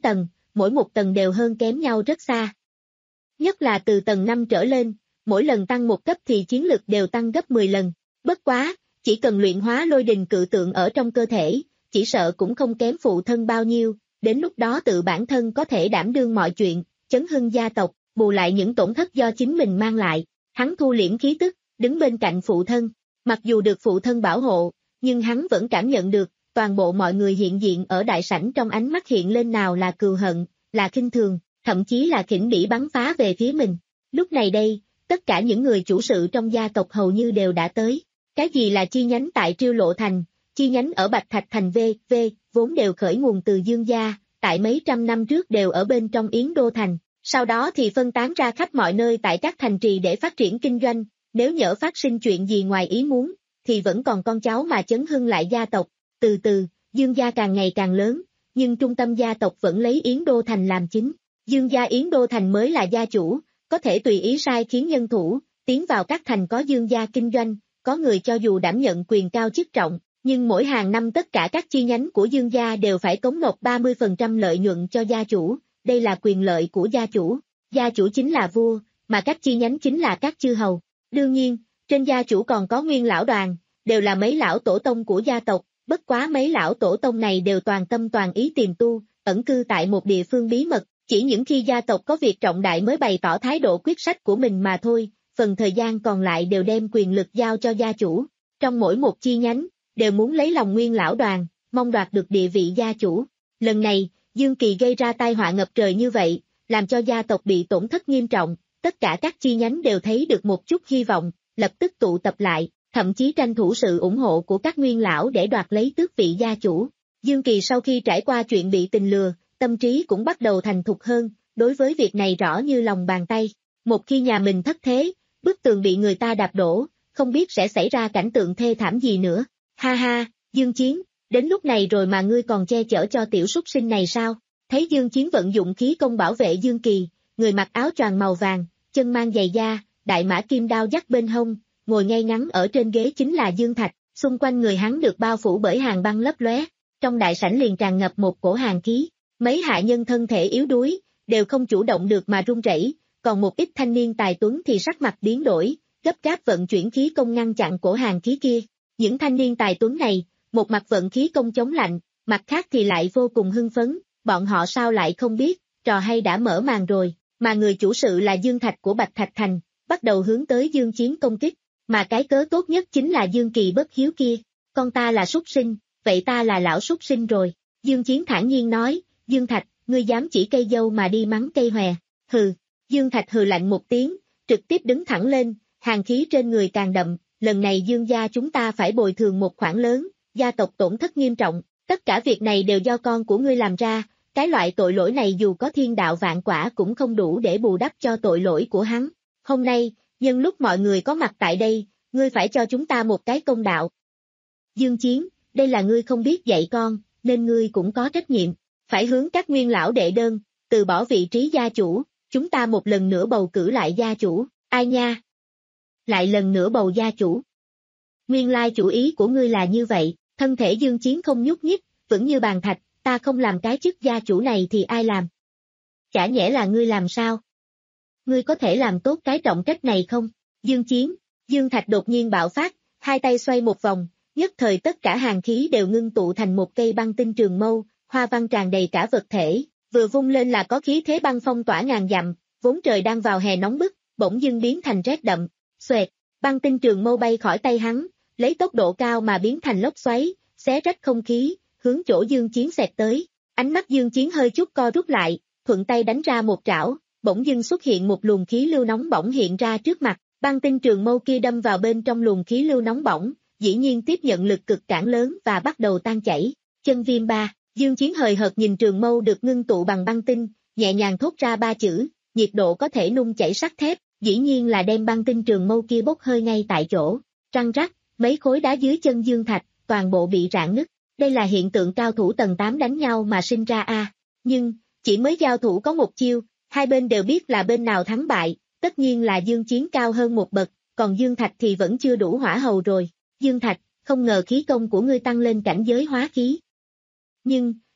mỗi một tầng đều hơn kém nhau rất xa. Nhất là từ tầng năm trở lên, mỗi lần tăng một cấp thì chiến lực đều tăng gấp mười lần. Bất quá, chỉ cần luyện hóa lôi đình cự tượng ở trong cơ thể, chỉ sợ cũng không kém phụ thân bao nhiêu, đến lúc đó tự bản thân có thể đảm đương mọi chuyện, chấn hưng gia tộc, bù lại những tổn thất do chính mình mang lại. Hắn thu liễm khí tức, đứng bên cạnh phụ thân. Mặc dù được phụ thân bảo hộ, nhưng hắn vẫn cảm nhận được, toàn bộ mọi người hiện diện ở đại sảnh trong ánh mắt hiện lên nào là cừu hận, là khinh thường, thậm chí là khinh bỉ bắn phá về phía mình. Lúc này đây, tất cả những người chủ sự trong gia tộc hầu như đều đã tới. Cái gì là chi nhánh tại Triêu Lộ Thành, chi nhánh ở Bạch Thạch Thành vân vân, vốn đều khởi nguồn từ Dương gia, tại mấy trăm năm trước đều ở bên trong Yến Đô Thành, sau đó thì phân tán ra khắp mọi nơi tại các thành trì để phát triển kinh doanh, nếu nhỡ phát sinh chuyện gì ngoài ý muốn, thì vẫn còn con cháu mà chấn hưng lại gia tộc. Từ từ, Dương gia càng ngày càng lớn, nhưng trung tâm gia tộc vẫn lấy Yến Đô Thành làm chính. Dương gia Yến Đô Thành mới là gia chủ, có thể tùy ý sai khiến nhân thủ, tiến vào các thành có Dương gia kinh doanh, có người cho dù đảm nhận quyền cao chức trọng, nhưng mỗi hàng năm tất cả các chi nhánh của Dương gia đều phải cống nộp ba mươi phần trăm lợi nhuận cho gia chủ, đây là quyền lợi của gia chủ. Gia chủ chính là vua, mà các chi nhánh chính là các chư hầu. Đương nhiên, trên gia chủ còn có nguyên lão đoàn, đều là mấy lão tổ tông của gia tộc, bất quá mấy lão tổ tông này đều toàn tâm toàn ý tìm tu, ẩn cư tại một địa phương bí mật, chỉ những khi gia tộc có việc trọng đại mới bày tỏ thái độ quyết sách của mình mà thôi, phần thời gian còn lại đều đem quyền lực giao cho gia chủ. Trong mỗi một chi nhánh, đều muốn lấy lòng nguyên lão đoàn, mong đoạt được địa vị gia chủ. Lần này, Dương Kỳ gây ra tai họa ngập trời như vậy, làm cho gia tộc bị tổn thất nghiêm trọng, tất cả các chi nhánh đều thấy được một chút hy vọng, lập tức tụ tập lại, thậm chí tranh thủ sự ủng hộ của các nguyên lão để đoạt lấy tước vị gia chủ. Dương Kỳ sau khi trải qua chuyện bị tình lừa, tâm trí cũng bắt đầu thành thục hơn, đối với việc này rõ như lòng bàn tay. Một khi nhà mình thất thế, bức tường bị người ta đạp đổ, không biết sẽ xảy ra cảnh tượng thê thảm gì nữa. Ha ha, Dương Chiến, đến lúc này rồi mà ngươi còn che chở cho tiểu súc sinh này sao? Thấy Dương Chiến vận dụng khí công bảo vệ Dương Kỳ, người mặc áo choàng màu vàng, chân mang giày da, đại mã kim đao dắt bên hông, ngồi ngay ngắn ở trên ghế chính là Dương Thạch, xung quanh người hắn được bao phủ bởi hàng băng lấp lóe, trong đại sảnh liền tràn ngập một cổ hàn khí, mấy hạ nhân thân thể yếu đuối, đều không chủ động được mà run rẩy, còn một ít thanh niên tài tuấn thì sắc mặt biến đổi, gấp gáp vận chuyển khí công ngăn chặn cổ hàn khí kia. Những thanh niên tài tuấn này, một mặt vận khí công chống lạnh, mặt khác thì lại vô cùng hưng phấn, bọn họ sao lại không biết, trò hay đã mở màn rồi, mà người chủ sự là Dương Thạch của Bạch Thạch Thành, bắt đầu hướng tới Dương Chiến công kích, mà cái cớ tốt nhất chính là Dương Kỳ bất hiếu kia, con ta là súc sinh, vậy ta là lão súc sinh rồi. Dương Chiến thản nhiên nói, Dương Thạch, ngươi dám chỉ cây dâu mà đi mắng cây hòe, hừ. Dương Thạch hừ lạnh một tiếng, trực tiếp đứng thẳng lên, hàn khí trên người càng đậm, lần này Dương gia chúng ta phải bồi thường một khoản lớn, gia tộc tổn thất nghiêm trọng, tất cả việc này đều do con của ngươi làm ra, cái loại tội lỗi này dù có thiên đạo vạn quả cũng không đủ để bù đắp cho tội lỗi của hắn. Hôm nay, nhân lúc mọi người có mặt tại đây, ngươi phải cho chúng ta một cái công đạo. Dương Chiến, đây là ngươi không biết dạy con, nên ngươi cũng có trách nhiệm, phải hướng các nguyên lão đệ đơn, từ bỏ vị trí gia chủ, chúng ta một lần nữa bầu cử lại gia chủ, ai nha? Lại lần nữa bầu gia chủ. Nguyên lai chủ ý của ngươi là như vậy, thân thể Dương Chiến không nhúc nhích, vững như bàn thạch, ta không làm cái chức gia chủ này thì ai làm? Chả nhẽ là ngươi làm sao? Ngươi có thể làm tốt cái trọng trách này không? Dương Chiến, Dương Thạch đột nhiên bạo phát, hai tay xoay một vòng, nhất thời tất cả hàn khí đều ngưng tụ thành một cây băng tinh trường mâu, hoa văn tràn đầy cả vật thể, vừa vung lên là có khí thế băng phong tỏa ngàn dặm, vốn trời đang vào hè nóng bức, bỗng dưng biến thành rét đậm, xoẹt, băng tinh trường mâu bay khỏi tay hắn, lấy tốc độ cao mà biến thành lốc xoáy, xé rách không khí, hướng chỗ Dương Chiến xẹt tới. Ánh mắt Dương Chiến hơi chút co rút lại, thuận tay đánh ra một trảo, bỗng dưng xuất hiện một luồng khí lưu nóng bỏng hiện ra trước mặt, băng tinh trường mâu kia đâm vào bên trong luồng khí lưu nóng bỏng, dĩ nhiên tiếp nhận lực cực cản lớn và bắt đầu tan chảy. Chân viêm ba, Dương Chiến hời hợt nhìn trường mâu được ngưng tụ bằng băng tinh, nhẹ nhàng thốt ra ba chữ, nhiệt độ có thể nung chảy sắt thép, dĩ nhiên là đem băng tinh trường mâu kia bốc hơi ngay tại chỗ. Răng rắc, mấy khối đá dưới chân Dương Thạch, toàn bộ bị rạn nứt. Đây là hiện tượng cao thủ tầng tám đánh nhau mà sinh ra a. À. Nhưng, chỉ mới giao thủ có một chiêu, hai bên đều biết là bên nào thắng bại, tất nhiên là Dương Chiến cao hơn một bậc, còn Dương Thạch thì vẫn chưa đủ hỏa hầu rồi. Dương Thạch, không ngờ khí công của ngươi tăng lên cảnh giới hóa khí. Nhưng,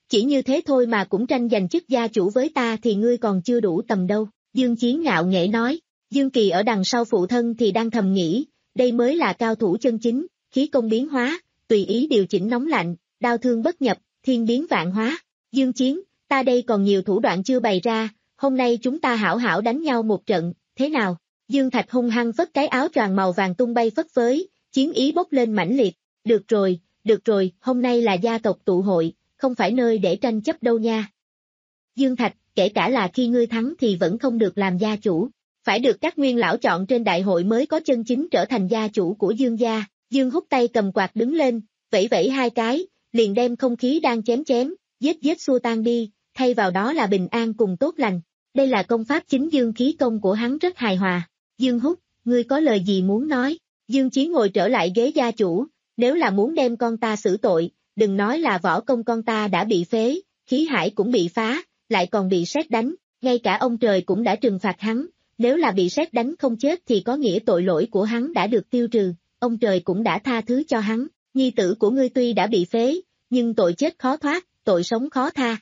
chỉ như thế thôi mà cũng tranh giành chức gia chủ với ta thì ngươi còn chưa đủ tầm đâu, Dương Chiến ngạo nghễ nói. Dương Kỳ ở đằng sau phụ thân thì đang thầm nghĩ, đây mới là cao thủ chân chính, khí công biến hóa, tùy ý điều chỉnh nóng lạnh, đao thương bất nhập, thiên biến vạn hóa. Dương Chiến, ta đây còn nhiều thủ đoạn chưa bày ra, hôm nay chúng ta hảo hảo đánh nhau một trận, thế nào? Dương Thạch hung hăng phất cái áo choàng màu vàng tung bay phất phới, chiến ý bốc lên mãnh liệt. Được rồi, được rồi, hôm nay là gia tộc tụ hội, không phải nơi để tranh chấp đâu nha. Dương Thạch, kể cả là khi ngươi thắng thì vẫn không được làm gia chủ, phải được các nguyên lão chọn trên đại hội mới có chân chính trở thành gia chủ của Dương gia. Dương Húc tay cầm quạt đứng lên, vẫy vẫy hai cái, liền đem không khí đang chém chém, giết giết xua tan đi, thay vào đó là bình an cùng tốt lành. Đây là công pháp chính dương khí công của hắn rất hài hòa. Dương Húc, ngươi có lời gì muốn nói? Dương Chiến ngồi trở lại ghế gia chủ, nếu là muốn đem con ta xử tội, đừng nói là võ công con ta đã bị phế, khí hải cũng bị phá, lại còn bị sét đánh, ngay cả ông trời cũng đã trừng phạt hắn, nếu là bị sét đánh không chết thì có nghĩa tội lỗi của hắn đã được tiêu trừ, ông trời cũng đã tha thứ cho hắn, nhi tử của ngươi tuy đã bị phế, nhưng tội chết khó thoát, tội sống khó tha.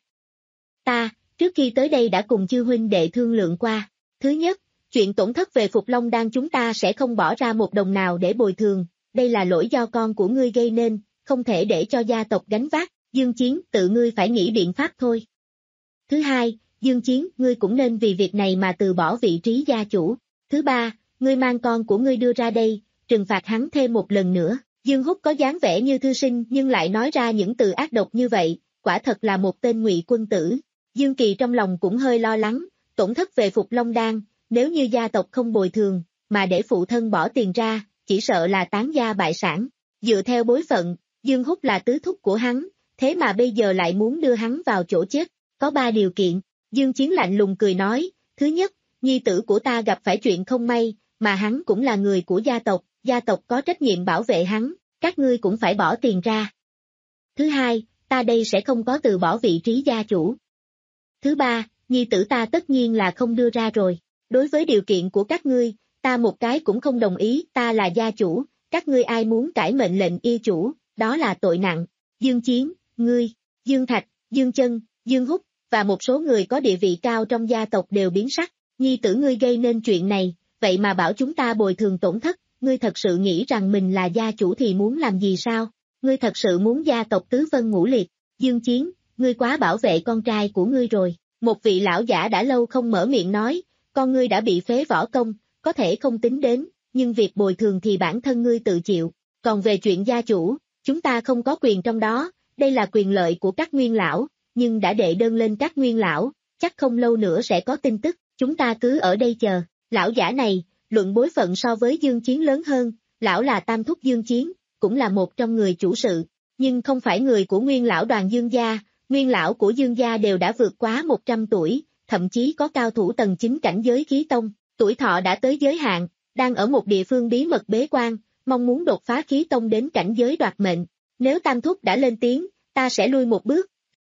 Ta, trước khi tới đây đã cùng chư huynh đệ thương lượng qua, thứ nhất, chuyện tổn thất về Phục Long Đan chúng ta sẽ không bỏ ra một đồng nào để bồi thường, đây là lỗi do con của ngươi gây nên, không thể để cho gia tộc gánh vác, Dương Chiến tự ngươi phải nghĩ biện pháp thôi. Thứ hai, Dương Chiến, ngươi cũng nên vì việc này mà từ bỏ vị trí gia chủ. Thứ ba, ngươi mang con của ngươi đưa ra đây, trừng phạt hắn thêm một lần nữa. Dương Húc có dáng vẻ như thư sinh nhưng lại nói ra những từ ác độc như vậy, quả thật là một tên ngụy quân tử. Dương Kỳ trong lòng cũng hơi lo lắng, tổn thất về Phục Long Đan, nếu như gia tộc không bồi thường, mà để phụ thân bỏ tiền ra, chỉ sợ là tán gia bại sản. Dựa theo bối phận, Dương Húc là tứ thúc của hắn, thế mà bây giờ lại muốn đưa hắn vào chỗ chết, có ba điều kiện. Dương Chiến lạnh lùng cười nói, thứ nhất, nhi tử của ta gặp phải chuyện không may, mà hắn cũng là người của gia tộc, gia tộc có trách nhiệm bảo vệ hắn, các ngươi cũng phải bỏ tiền ra. Thứ hai, ta đây sẽ không có từ bỏ vị trí gia chủ. Thứ ba, nhi tử ta tất nhiên là không đưa ra rồi, đối với điều kiện của các ngươi, ta một cái cũng không đồng ý, ta là gia chủ, các ngươi ai muốn cãi mệnh lệnh y chủ, đó là tội nặng. Dương Chiến, ngươi, Dương Thạch, Dương Chân, Dương Húc, và một số người có địa vị cao trong gia tộc đều biến sắc, nhi tử ngươi gây nên chuyện này, vậy mà bảo chúng ta bồi thường tổn thất, ngươi thật sự nghĩ rằng mình là gia chủ thì muốn làm gì sao? Ngươi thật sự muốn gia tộc tứ vân ngũ liệt? Dương Chiến, ngươi quá bảo vệ con trai của ngươi rồi. Một vị lão giả đã lâu không mở miệng nói, con ngươi đã bị phế võ công, có thể không tính đến, nhưng việc bồi thường thì bản thân ngươi tự chịu. Còn về chuyện gia chủ, chúng ta không có quyền trong đó, đây là quyền lợi của các nguyên lão, nhưng đã đệ đơn lên các nguyên lão, chắc không lâu nữa sẽ có tin tức, chúng ta cứ ở đây chờ. Lão giả này, luận bối phận so với Dương Chiến lớn hơn, lão là tam thúc Dương Chiến, cũng là một trong người chủ sự, nhưng không phải người của nguyên lão đoàn Dương gia, nguyên lão của Dương gia đều đã vượt quá một trăm tuổi, thậm chí có cao thủ tầng chín cảnh giới khí tông, tuổi thọ đã tới giới hạn, đang ở một địa phương bí mật bế quan, mong muốn đột phá khí tông đến cảnh giới đoạt mệnh. Nếu tam thúc đã lên tiếng, ta sẽ lui một bước.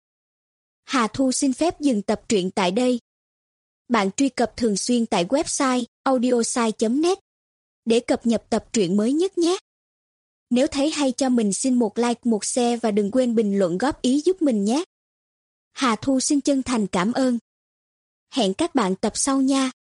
Hà Thu xin phép dừng tập truyện tại đây. Bạn truy cập thường xuyên tại website audiosai chấm net để cập nhật tập truyện mới nhất nhé. Nếu thấy hay cho mình xin một like, một share và đừng quên bình luận góp ý giúp mình nhé. Hà Thu xin chân thành cảm ơn. Hẹn các bạn tập sau nha.